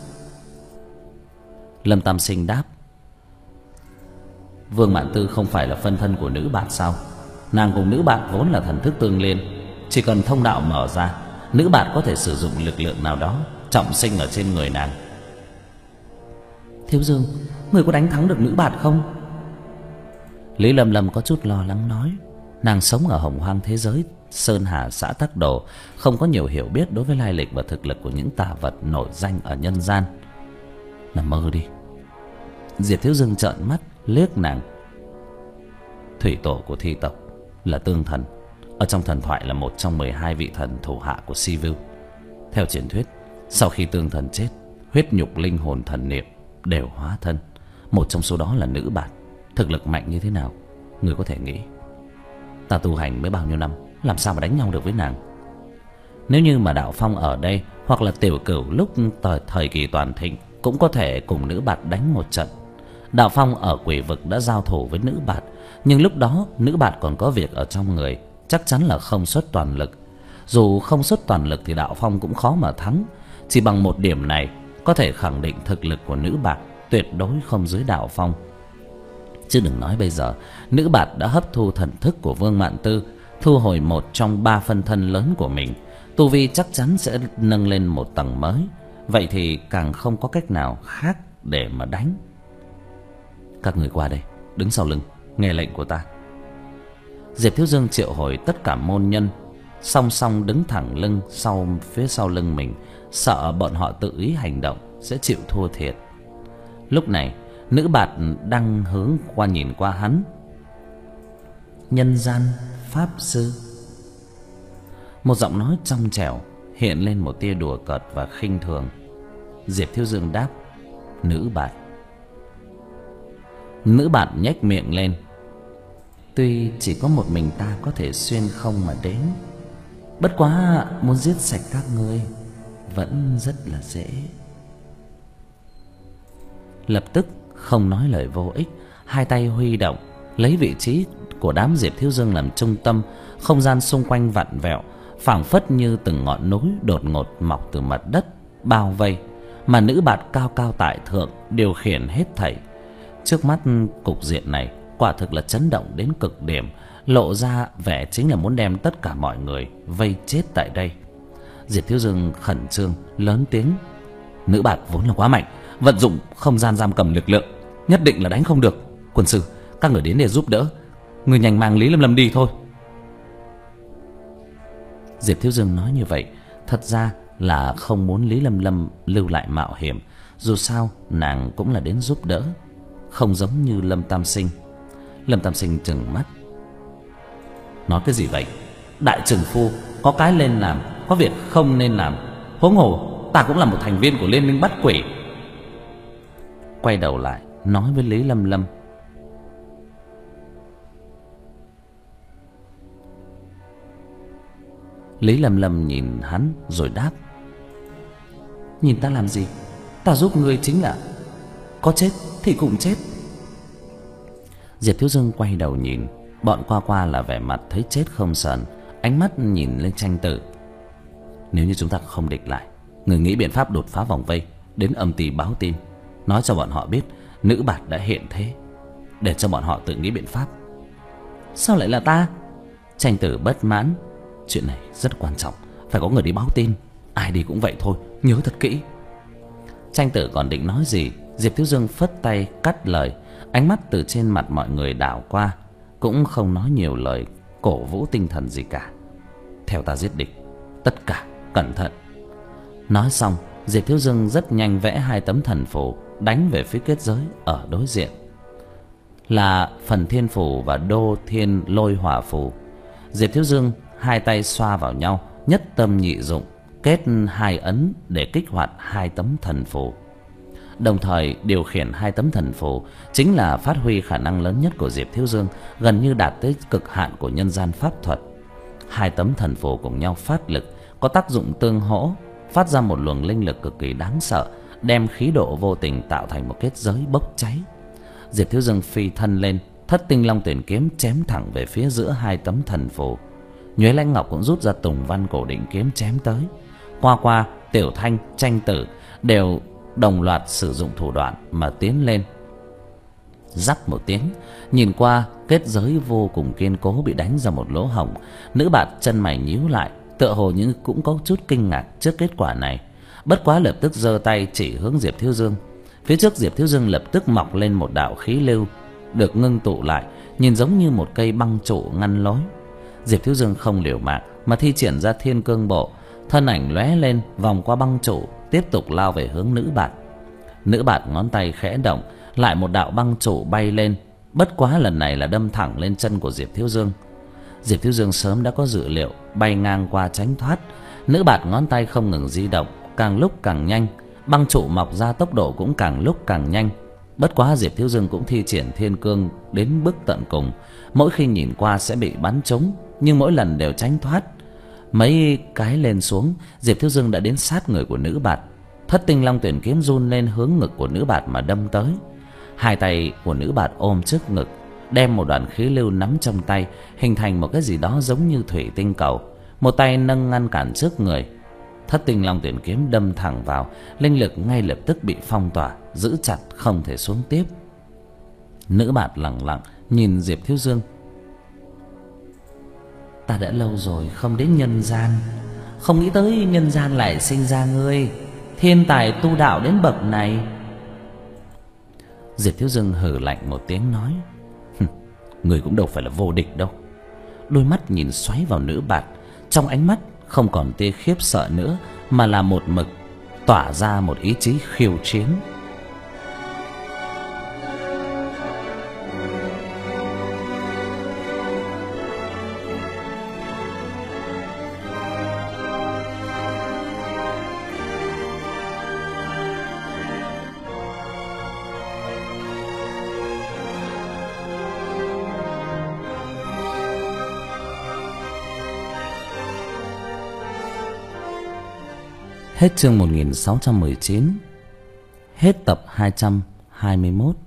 Lâm Tam Sinh đáp: "Vương Mạn Tư không phải là phân thân của nữ bạt sao? Nàng cùng nữ bạt vốn là thần thức tương liên, chỉ cần thông đạo mở ra, nữ bạt có thể sử dụng lực lượng nào đó trọng sinh ở trên người nàng." "Thiếu Dương, người có đánh thắng được nữ bạt không?" Lý Lâm Lâm có chút lo lắng nói. Nàng sống ở hồng hoang thế giới Sơn Hà xã Tắc Đồ, không có nhiều hiểu biết đối với lai lịch và thực lực của những tà vật nổi danh ở nhân gian. "Nằm mơ đi." Diệp Thiếu Dương trợn mắt liếc nàng. "Thủy tổ của thi tộc là Tương Thần, ở trong thần thoại là một trong mười hai vị thần thủ hạ của Sivu. Theo truyền thuyết, sau khi Tương Thần chết, huyết nhục, linh hồn, thần niệm đều hóa thân. Một trong số đó là nữ bạt. Thực lực mạnh như thế nào, người có thể nghĩ. Ta tu hành mới bao nhiêu năm, làm sao mà đánh nhau được với nàng? Nếu như mà Đạo Phong ở đây, hoặc là Tiểu Cửu lúc thời, thời kỳ toàn thịnh, cũng có thể cùng nữ bạt đánh một trận. Đạo Phong ở Quỷ Vực đã giao thủ với nữ bạt, nhưng lúc đó nữ bạt còn có việc ở trong người, chắc chắn là không xuất toàn lực. Dù không xuất toàn lực thì Đạo Phong cũng khó mà thắng. Chỉ bằng một điểm này, có thể khẳng định thực lực của nữ bạt tuyệt đối không dưới Đạo Phong. Chứ đừng nói bây giờ, nữ bạt đã hấp thu thần thức của Vương Mạn Tư, thu hồi một trong ba phân thân lớn của mình, tu vi chắc chắn sẽ nâng lên một tầng mới. Vậy thì càng không có cách nào khác để mà đánh. "Các người qua đây, đứng sau lưng, nghe lệnh của ta." Diệp Thiếu Dương triệu hồi tất cả môn nhân, song song đứng thẳng lưng sau phía sau lưng mình, sợ bọn họ tự ý hành động sẽ chịu thua thiệt. Lúc này nữ bạt đang hướng qua nhìn qua hắn. "Nhân gian pháp sư." Một giọng nói trong trẻo hiện lên một tia đùa cợt và khinh thường. Diệp Thiếu Dương đáp: "Nữ bạt." Nữ bạt nhếch miệng lên: "Tuy chỉ có một mình ta có thể xuyên không mà đến, bất quá muốn giết sạch các ngươi vẫn rất là dễ." Lập tức không nói lời vô ích, hai tay huy động, lấy vị trí của đám Diệp Thiếu Dương làm trung tâm, không gian xung quanh vặn vẹo, phảng phất như từng ngọn núi đột ngột mọc từ mặt đất bao vây, mà nữ bạt cao cao tại thượng điều khiển hết thảy. Trước mắt cục diện này quả thực là chấn động đến cực điểm, lộ ra vẻ chính là muốn đem tất cả mọi người vây chết tại đây. Diệp Thiếu Dương khẩn trương lớn tiếng: "Nữ bạt vốn là quá mạnh, vận dụng không gian giam cầm lực lượng, nhất định là đánh không được. Quân sư, các người đến để giúp đỡ, người nhanh mang Lý Lâm Lâm đi thôi." Diệp Thiếu Dương nói như vậy thật ra là không muốn Lý Lâm Lâm lưu lại mạo hiểm. Dù sao nàng cũng là đến giúp đỡ, không giống như Lâm Tam Sinh. Lâm Tam Sinh trừng mắt: "Nói cái gì vậy? Đại trưởng phu có cái nên làm, có việc không nên làm. Huống hồ ta cũng là một thành viên của Liên minh bắt quỷ." Quay đầu lại nói với Lý Lâm Lâm: Lý Lâm Lâm nhìn hắn rồi đáp: "Nhìn ta làm gì? Ta giúp ngươi chính là có chết thì cũng chết." Diệp Thiếu Dương quay đầu nhìn, bọn qua qua là vẻ mặt thấy chết không sờn, ánh mắt nhìn lên Tranh Tử: "Nếu như chúng ta không địch lại, người nghĩ biện pháp đột phá vòng vây, đến âm ty báo tin, nói cho bọn họ biết nữ bạt đã hiện thế, để cho bọn họ tự nghĩ biện pháp." "Sao lại là ta?" Tranh Tử bất mãn: "Chuyện này rất quan trọng, phải có người đi báo tin. Ai đi cũng vậy thôi, nhớ thật kỹ." Tranh Tử còn định nói gì, Diệp Thiếu Dương phất tay cắt lời, ánh mắt từ trên mặt mọi người đảo qua, cũng không nói nhiều lời cổ vũ tinh thần gì cả. "Theo ta giết địch, tất cả cẩn thận." Nói xong, Diệp Thiếu Dương rất nhanh vẽ hai tấm thần phù đánh về phía kết giới ở đối diện, là Phần Thiên Phù và Đô Thiên Lôi Hỏa Phù. Diệp Thiếu Dương hai tay xoa vào nhau, nhất tâm nhị dụng, kết hai ấn để kích hoạt hai tấm thần phù. Đồng thời điều khiển hai tấm thần phù chính là phát huy khả năng lớn nhất của Diệp Thiếu Dương, gần như đạt tới cực hạn của nhân gian pháp thuật. Hai tấm thần phù cùng nhau phát lực, có tác dụng tương hỗ, phát ra một luồng linh lực cực kỳ đáng sợ, đem khí độ vô tình tạo thành một kết giới bốc cháy. Diệp Thiếu Dương phi thân lên, Thất Tinh Long Tuyển kiếm chém thẳng về phía giữa hai tấm thần phù. Nhuế Lãnh Ngọc cũng rút ra Tùng Văn Cổ Định kiếm chém tới. Qua Qua, Tiểu Thanh, Tranh Tử đều đồng loạt sử dụng thủ đoạn mà tiến lên. Rắc một tiếng, nhìn qua kết giới vô cùng kiên cố bị đánh ra một lỗ hổng. Nữ bạt chân mày nhíu lại, tựa hồ như cũng có chút kinh ngạc trước kết quả này, bất quá lập tức giơ tay chỉ hướng Diệp Thiếu Dương. Phía trước Diệp Thiếu Dương lập tức mọc lên một đạo khí lưu được ngưng tụ lại, nhìn giống như một cây băng trụ ngăn lối. Diệp Thiếu Dương không liều mạng mà thi triển ra Thiên Cương Bộ, thân ảnh lóe lên vòng qua băng trụ, tiếp tục lao về hướng nữ bạt. Nữ bạt ngón tay khẽ động, lại một đạo băng trụ bay lên, bất quá lần này là đâm thẳng lên chân của Diệp Thiếu Dương. Diệp Thiếu Dương sớm đã có dự liệu, bay ngang qua tránh thoát. Nữ bạt ngón tay không ngừng di động, càng lúc càng nhanh, băng trụ mọc ra tốc độ cũng càng lúc càng nhanh. Bất quá Diệp Thiếu Dương cũng thi triển Thiên Cương đến bước tận cùng, mỗi khi nhìn qua sẽ bị bắn trúng, nhưng mỗi lần đều tránh thoát. Mấy cái lên xuống, Diệp Thiếu Dương đã đến sát người của nữ bạt. Thất Tinh Long Tuyển kiếm run lên hướng ngực của nữ bạt mà đâm tới. Hai tay của nữ bạt ôm trước ngực, đem một đoạn khí lưu nắm trong tay, hình thành một cái gì đó giống như thủy tinh cầu. Một tay nâng ngăn cản trước người. Thất Tinh Long Tuyển kiếm đâm thẳng vào, linh lực ngay lập tức bị phong tỏa, giữ chặt không thể xuống tiếp. Nữ bạt lặng lặng nhìn Diệp Thiếu Dương. Ta đã lâu rồi không đến nhân gian, không nghĩ tới nhân gian lại sinh ra ngươi, thiên tài tu đạo đến bậc này. Diệp Thiếu Dương hừ lạnh một tiếng nói: Người cũng đâu phải là vô địch đâu. Đôi mắt nhìn xoáy vào nữ bạt, trong ánh mắt không còn tia khiếp sợ nữa, mà là một mực tỏa ra một ý chí khiêu chiến. Hết chương một nghìn sáu trăm mười chín. Hết tập hai trăm hai mươi mốt.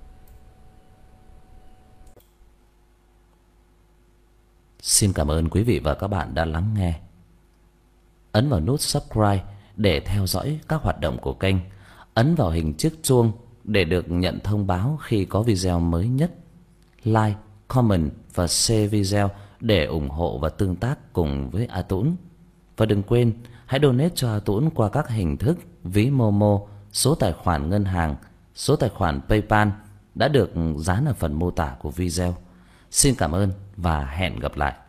Xin cảm ơn quý vị và các bạn đã lắng nghe. Ấn vào nút subscribe để theo dõi các hoạt động của kênh. Ấn vào hình chiếc chuông để được nhận thông báo khi có video mới nhất. Like, comment và share video để ủng hộ và tương tác cùng với A Tũng. Và đừng quên hãy donate cho A Tũng qua các hình thức ví Momo, số tài khoản ngân hàng, số tài khoản PayPal đã được dán ở phần mô tả của video. Xin cảm ơn và hẹn gặp lại.